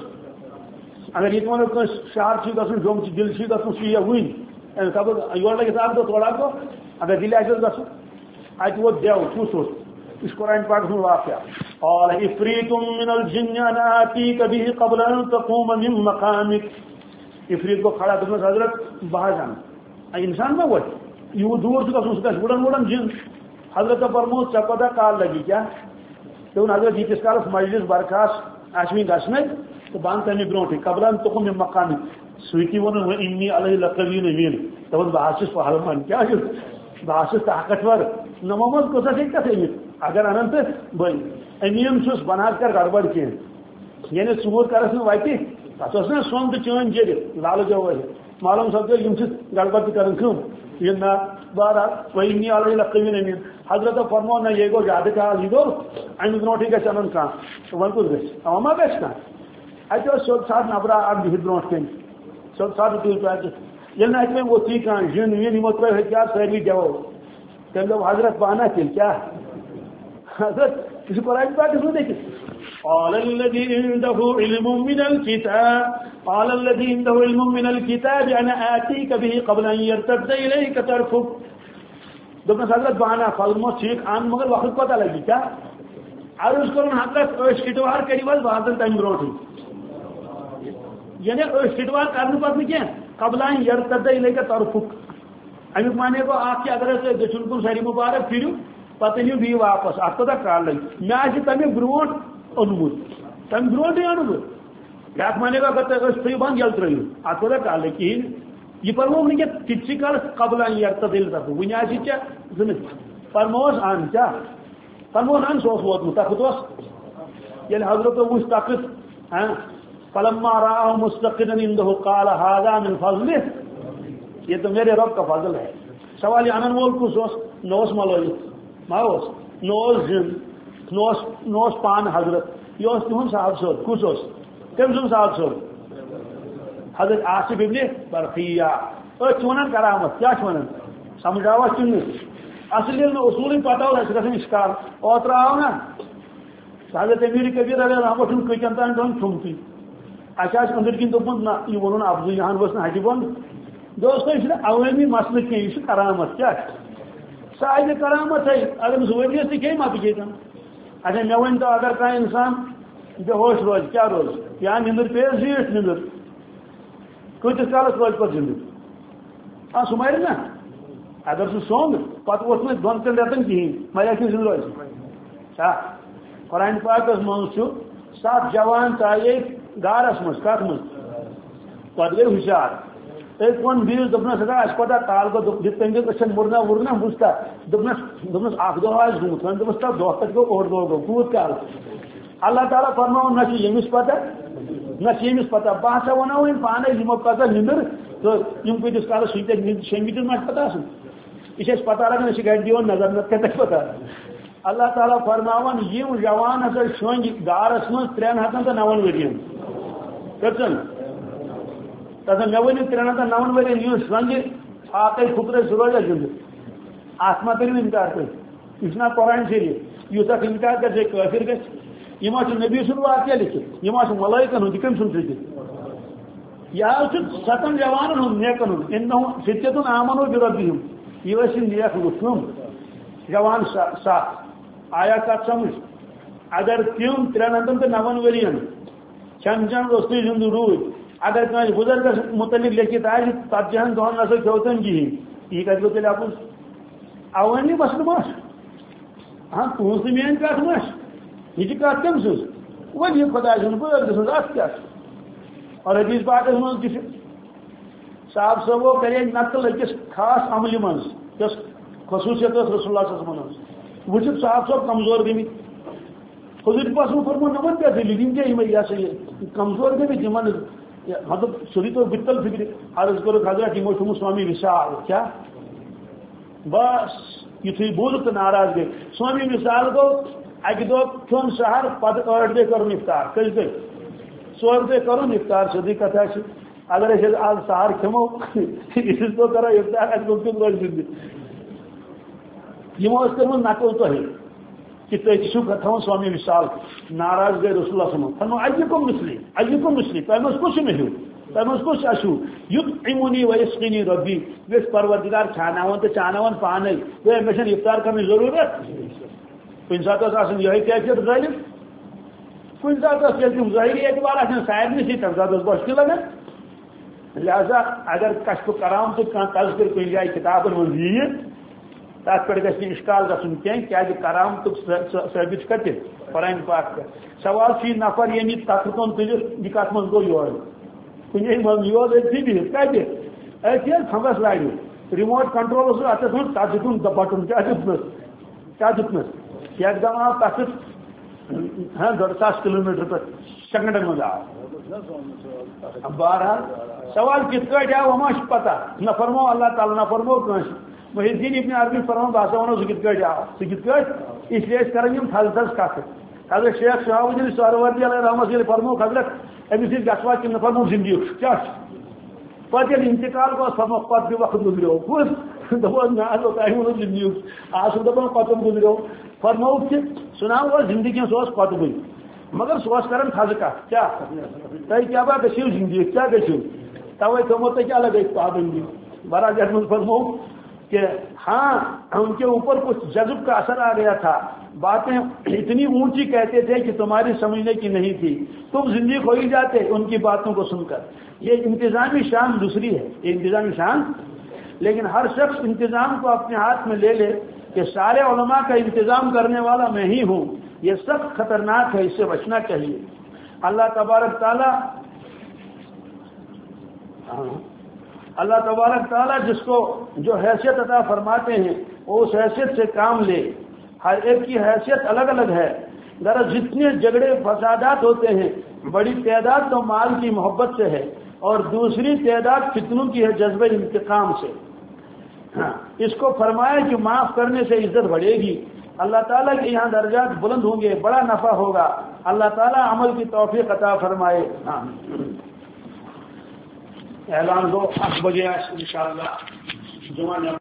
اگر یہ ونو کس شہر گھن جوم دل گھن سی ون یور لگے اک دہ تھوڑا دہ اگر دل آس گھن اتہ ووت دیو کس اس قرآن پاک من واقعہ قال عفریت من الجن انا آتیک به قبل ان تقوم من مقامک عفریت کو کھڑا دس حضرت بہ جان انسان ما وت یہ دور گھن سہ گڑن وڑن جن حضرت فرمو ے پتہ کال لگی کیا دون حضرت یتس کالس مجلس برخاست آشوین گھنے تو بان تمہ برونٹھ قبل ان تقوم من مقامک سوتی ون انی علیہ لقوین امین دپن بہ پہلوان کیا بہ طاقتور نمو مز کس کت امت اگر انن تو بن امین چھس بناد کر گڑبڑ کی یعنی ژور کرس نا وتہ تک نا سون تو چین چرت لال جو معلوم سپدو یم گڑبڑ تہ کران کم یہ نا بہرحال وینی علیہ لقوین امین حضرت فرمو نا یہ گو زیادہ کال یہ گو امہ برونٹھے گھس انن کھانا ون کس گھس اما ما گھس کھانا اتہ سیود سات نبرا اک بہت برونٹ کن سیود سات تل پہ یل نا اتنے ووت یہ کھانا جن وین یمو ترو ہتھیار ساری دیو تم دپ حضرت بانا تیل کیا حضرت یہ قرآن پاک اس میں دیکھیں قال الذي عنده علم من الكتاب قال الذي عنده علم من الكتاب انا آتيك به قبل ان يرتد اليك طرفك دپن حضرت بانا فلمو ٹھیک ان مگر وقت پتہ لگی کیا عرض کرن حضرت اس کٹوار کری واز بازن تم برونٹ یعنی اس کٹوار کرنے پتہ کیا قبل ان يرتد اليك طرفك امیک مانے کو آپ کی اگر دچن کن ساری مبارک پھر پتہ نیو بھی واپس ات پتہ کال لگ مے تمہ برونٹ اونمت تمہ برونٹ اونمت کیا مانے کو اگر پھر بند یل ترو ات پتہ کال لگ کہین یہ پرمو کہ تتسی کال قبل ان یرتدل طرف ون آس ٹھیک زمت فرموس ان کیا فرموس ان سوس ووتمت تخت اس یل حضرت وچ تخت ہاں فلما رآه مستقرا عنده قال هذا من فضله یہ تو میرے رب کا فضل ہے سوال انن وول کس نوس ملوی ماوس نوس جن نوس نوس پان حضرت یہ تہن صاحب صاحب کس کم سن صاحب صاحب حضرت آصف ابن برقیہ أتھ ونان کرامت کیا ونان سمجھاوا کن اصل یل اصول پتہ اس گھن اشکال اوتر آو نا حضرت امیر کبیر علیہ رحمۃ کچن تان دون ٹھمتی اچھا اندر کن دپن نا یہ ون افضل یہاں بس نا ہٹی بند دوستو یہ عوامی مسئلہ کی یہ کرامت کیا شاید کرامت ہے اگر زوریت سے کہیں مت کی اچھا مے ون تو اگر کھانا انسان بے ہوش روز کیا روز یا نندر پہ زیٹ نندر کتس کالس روز پہ زندہ ہاں سمیر نا اگر سہ سونگ پتہ ووت نا دون ترین رتن کہین مریک زندہ روز قرآن پاکس من سات جوان ژایے گارس مز کت مز پتہ گئی ہوشیار ایک ون بیس دپنس ہسا اس پتہ تال کو دت تنگس اچھن مرنا ورنا بوزتا دپنس دپنس اخ دہ آس گوت ون دپس تا دہ تک گو اوڑ دہ گو کوت کال اللہ تعالیٰ فرماؤ نہ یمس پتہ نہ یمس پتہ بہ ہسا ونو وۄنۍ پانے یمو پتہ نندر تو یم کتس کالس سوچ شنگتس ما پتہ آسان یہ پتہ لگان اس گھر دون نظر نت کتھ پتہ اللہ تعالیٰ فرماون یم جوان ہسا شونگ گارس من ترین ہتن تو نون ورین کتن تک مے ورن ترین ہتن نون ورین یہ شونگ آتے پھکر روزہ زند ات ما کرو انکار کر یہ قرآن شریف یوتھ انکار کر سے کافر گھس یہ نبی سن واقعہ لکھت یہ ملائکن ہند کم سن لکھت یہ ستن جوان ہند نیکن ہند ان ستن آمنوا بربہم یہ نیک لکھم جوان سات آیا کت سمجھ اگر تم ترین ہتن تو نون ورین چن چن روستی زند روز اگر کھانا بزرگس متعلق لکھت آئے ژتجی دہن نسا کھو تم کہین یہ کت گو تیل اپز اوانی مسل مس ہاں تہذ تو میری کت مس یہ کت کم سز ولی خدا سن بزرگ سن ات کیا اور حدیث پاکس من تہ صاحب صاحبو کرے نقل اکس خاص عمل من یس خصوصیت رسول اللہ صلی اللہ علیہ وسلم وچت صاحب صاحب کمزور گمت حضرت پاس فرمو نمن پہ دلیل کیا یہ سا یہ کمزور گمت ان مطلب سوری تو بتل فکر عرض کرو حضرت یہ تھو سوامی وشال کیا بس یتھے بوز تو ناراض گئی سوامی وشال گو اکہ دہ کھون سہر پتہ ٲٹھ دہ کرن افطار کٔژِ دہ ژور دہ کرن افطار سیدھی کتھا اگر أسۍ آز سہر کھمو اس دہ کرو افطار اَسہِ گوٚو کیُتھ روزِ زندگی یمو کرمت نقل تہ کہ تھی چھو تھوان سوامی وشال ناراض گئی رسول اللہ صلی اللہ علیہ وسلم فرمو ایکم مثلی ایکم مثلی تہ مز کس مے ہیو تہ مز کس اشو یطعمنی ویسقینی ربی ویس پروردگار کھاناون تو چاناون پانے وہ مے چھن افطار کرنے ضرورت کن سات آسان یہ کیفیت ظاہر کن سات یل تم ظاہری اعتبار آسان سارے سی تمہ سات بشکل لگان لہذا اگر کشف کرام تو تذکر کن جائے کتابن من یہ تک پہ گھس اشکال گھن کی کرام تو ثابت کت قرآن پاک پہ سوال چھ نفر یہ تک کن تلت یہ کت من گو یور کن من یور اتھی بہت کتہ اتھی تھمبس لاڑ ریموٹ کنٹرول اتس من تک دن بٹن کیا دس کیا دس ایک دم آو تک ہاں ڈوڑ ساس کلو میٹر پہ سیکنڈن من آو بہرحال سوال کت پہ آو وما پتہ نہ فرمو اللہ تعالیٰ نہ فرمو کنس محی الدین ابن عربی فرمان باسا ونو سہ کت پہ آو سہ کت پہ اس لیے کریں تھز تھز کت حضرت شیخ شہاب الدین سہروردی علیہ رحمۃ اللہ فرمو حضرت امس گھوا کہ فرمو زندگی کیا پتہ انتقال گو فرمو پتہ بھی وقت گزرو کس دپو نا تھی ونو زندگی آج دپان پتم گزرو فرمو کہ سنا وہ زندگی سو پتہ گئی مگر سہ کران تھز کت کیا تھی کیا با گھو زندگی کیا گھو توے تھومو تھی الگ ایک پابندی برا جس من فرمو کہ ہاں ان کے اوپر کچھ جذب کا اثر آ گیا تھا باتیں اتنی اونچی کہتے تھے کہ تمہاری سمجھنے کی نہیں تھی تم زندگی کھو ہی جاتے ان کی باتوں کو سن کر یہ انتظامی شان دوسری ہے یہ انتظامی شان لیکن ہر شخص انتظام کو اپنے ہاتھ میں لے لے کہ سارے علماء کا انتظام کرنے والا میں ہی ہوں یہ سخت خطرناک ہے اس سے بچنا چاہیے اللہ تبارک تعالی اللہ تبارک تعالیٰ جس کو جو حیثیت عطا فرماتے ہیں وہ اس حیثیت سے کام لے ہر ایک کی حیثیت الگ الگ ہے ذرا جتنے جھگڑے فسادات ہوتے ہیں بڑی تعداد تو مال کی محبت سے ہے اور دوسری تعداد فتنوں کی ہے جذبہ انتقام سے ہاں اس کو فرمایا کہ معاف کرنے سے عزت بڑھے گی اللہ تعالیٰ کے یہاں درجات بلند ہوں گے بڑا نفع ہوگا اللہ تعالیٰ عمل کی توفیق عطا فرمائے ہاں اعلان دو آٹھ بجے ان شاء اللہ جمعہ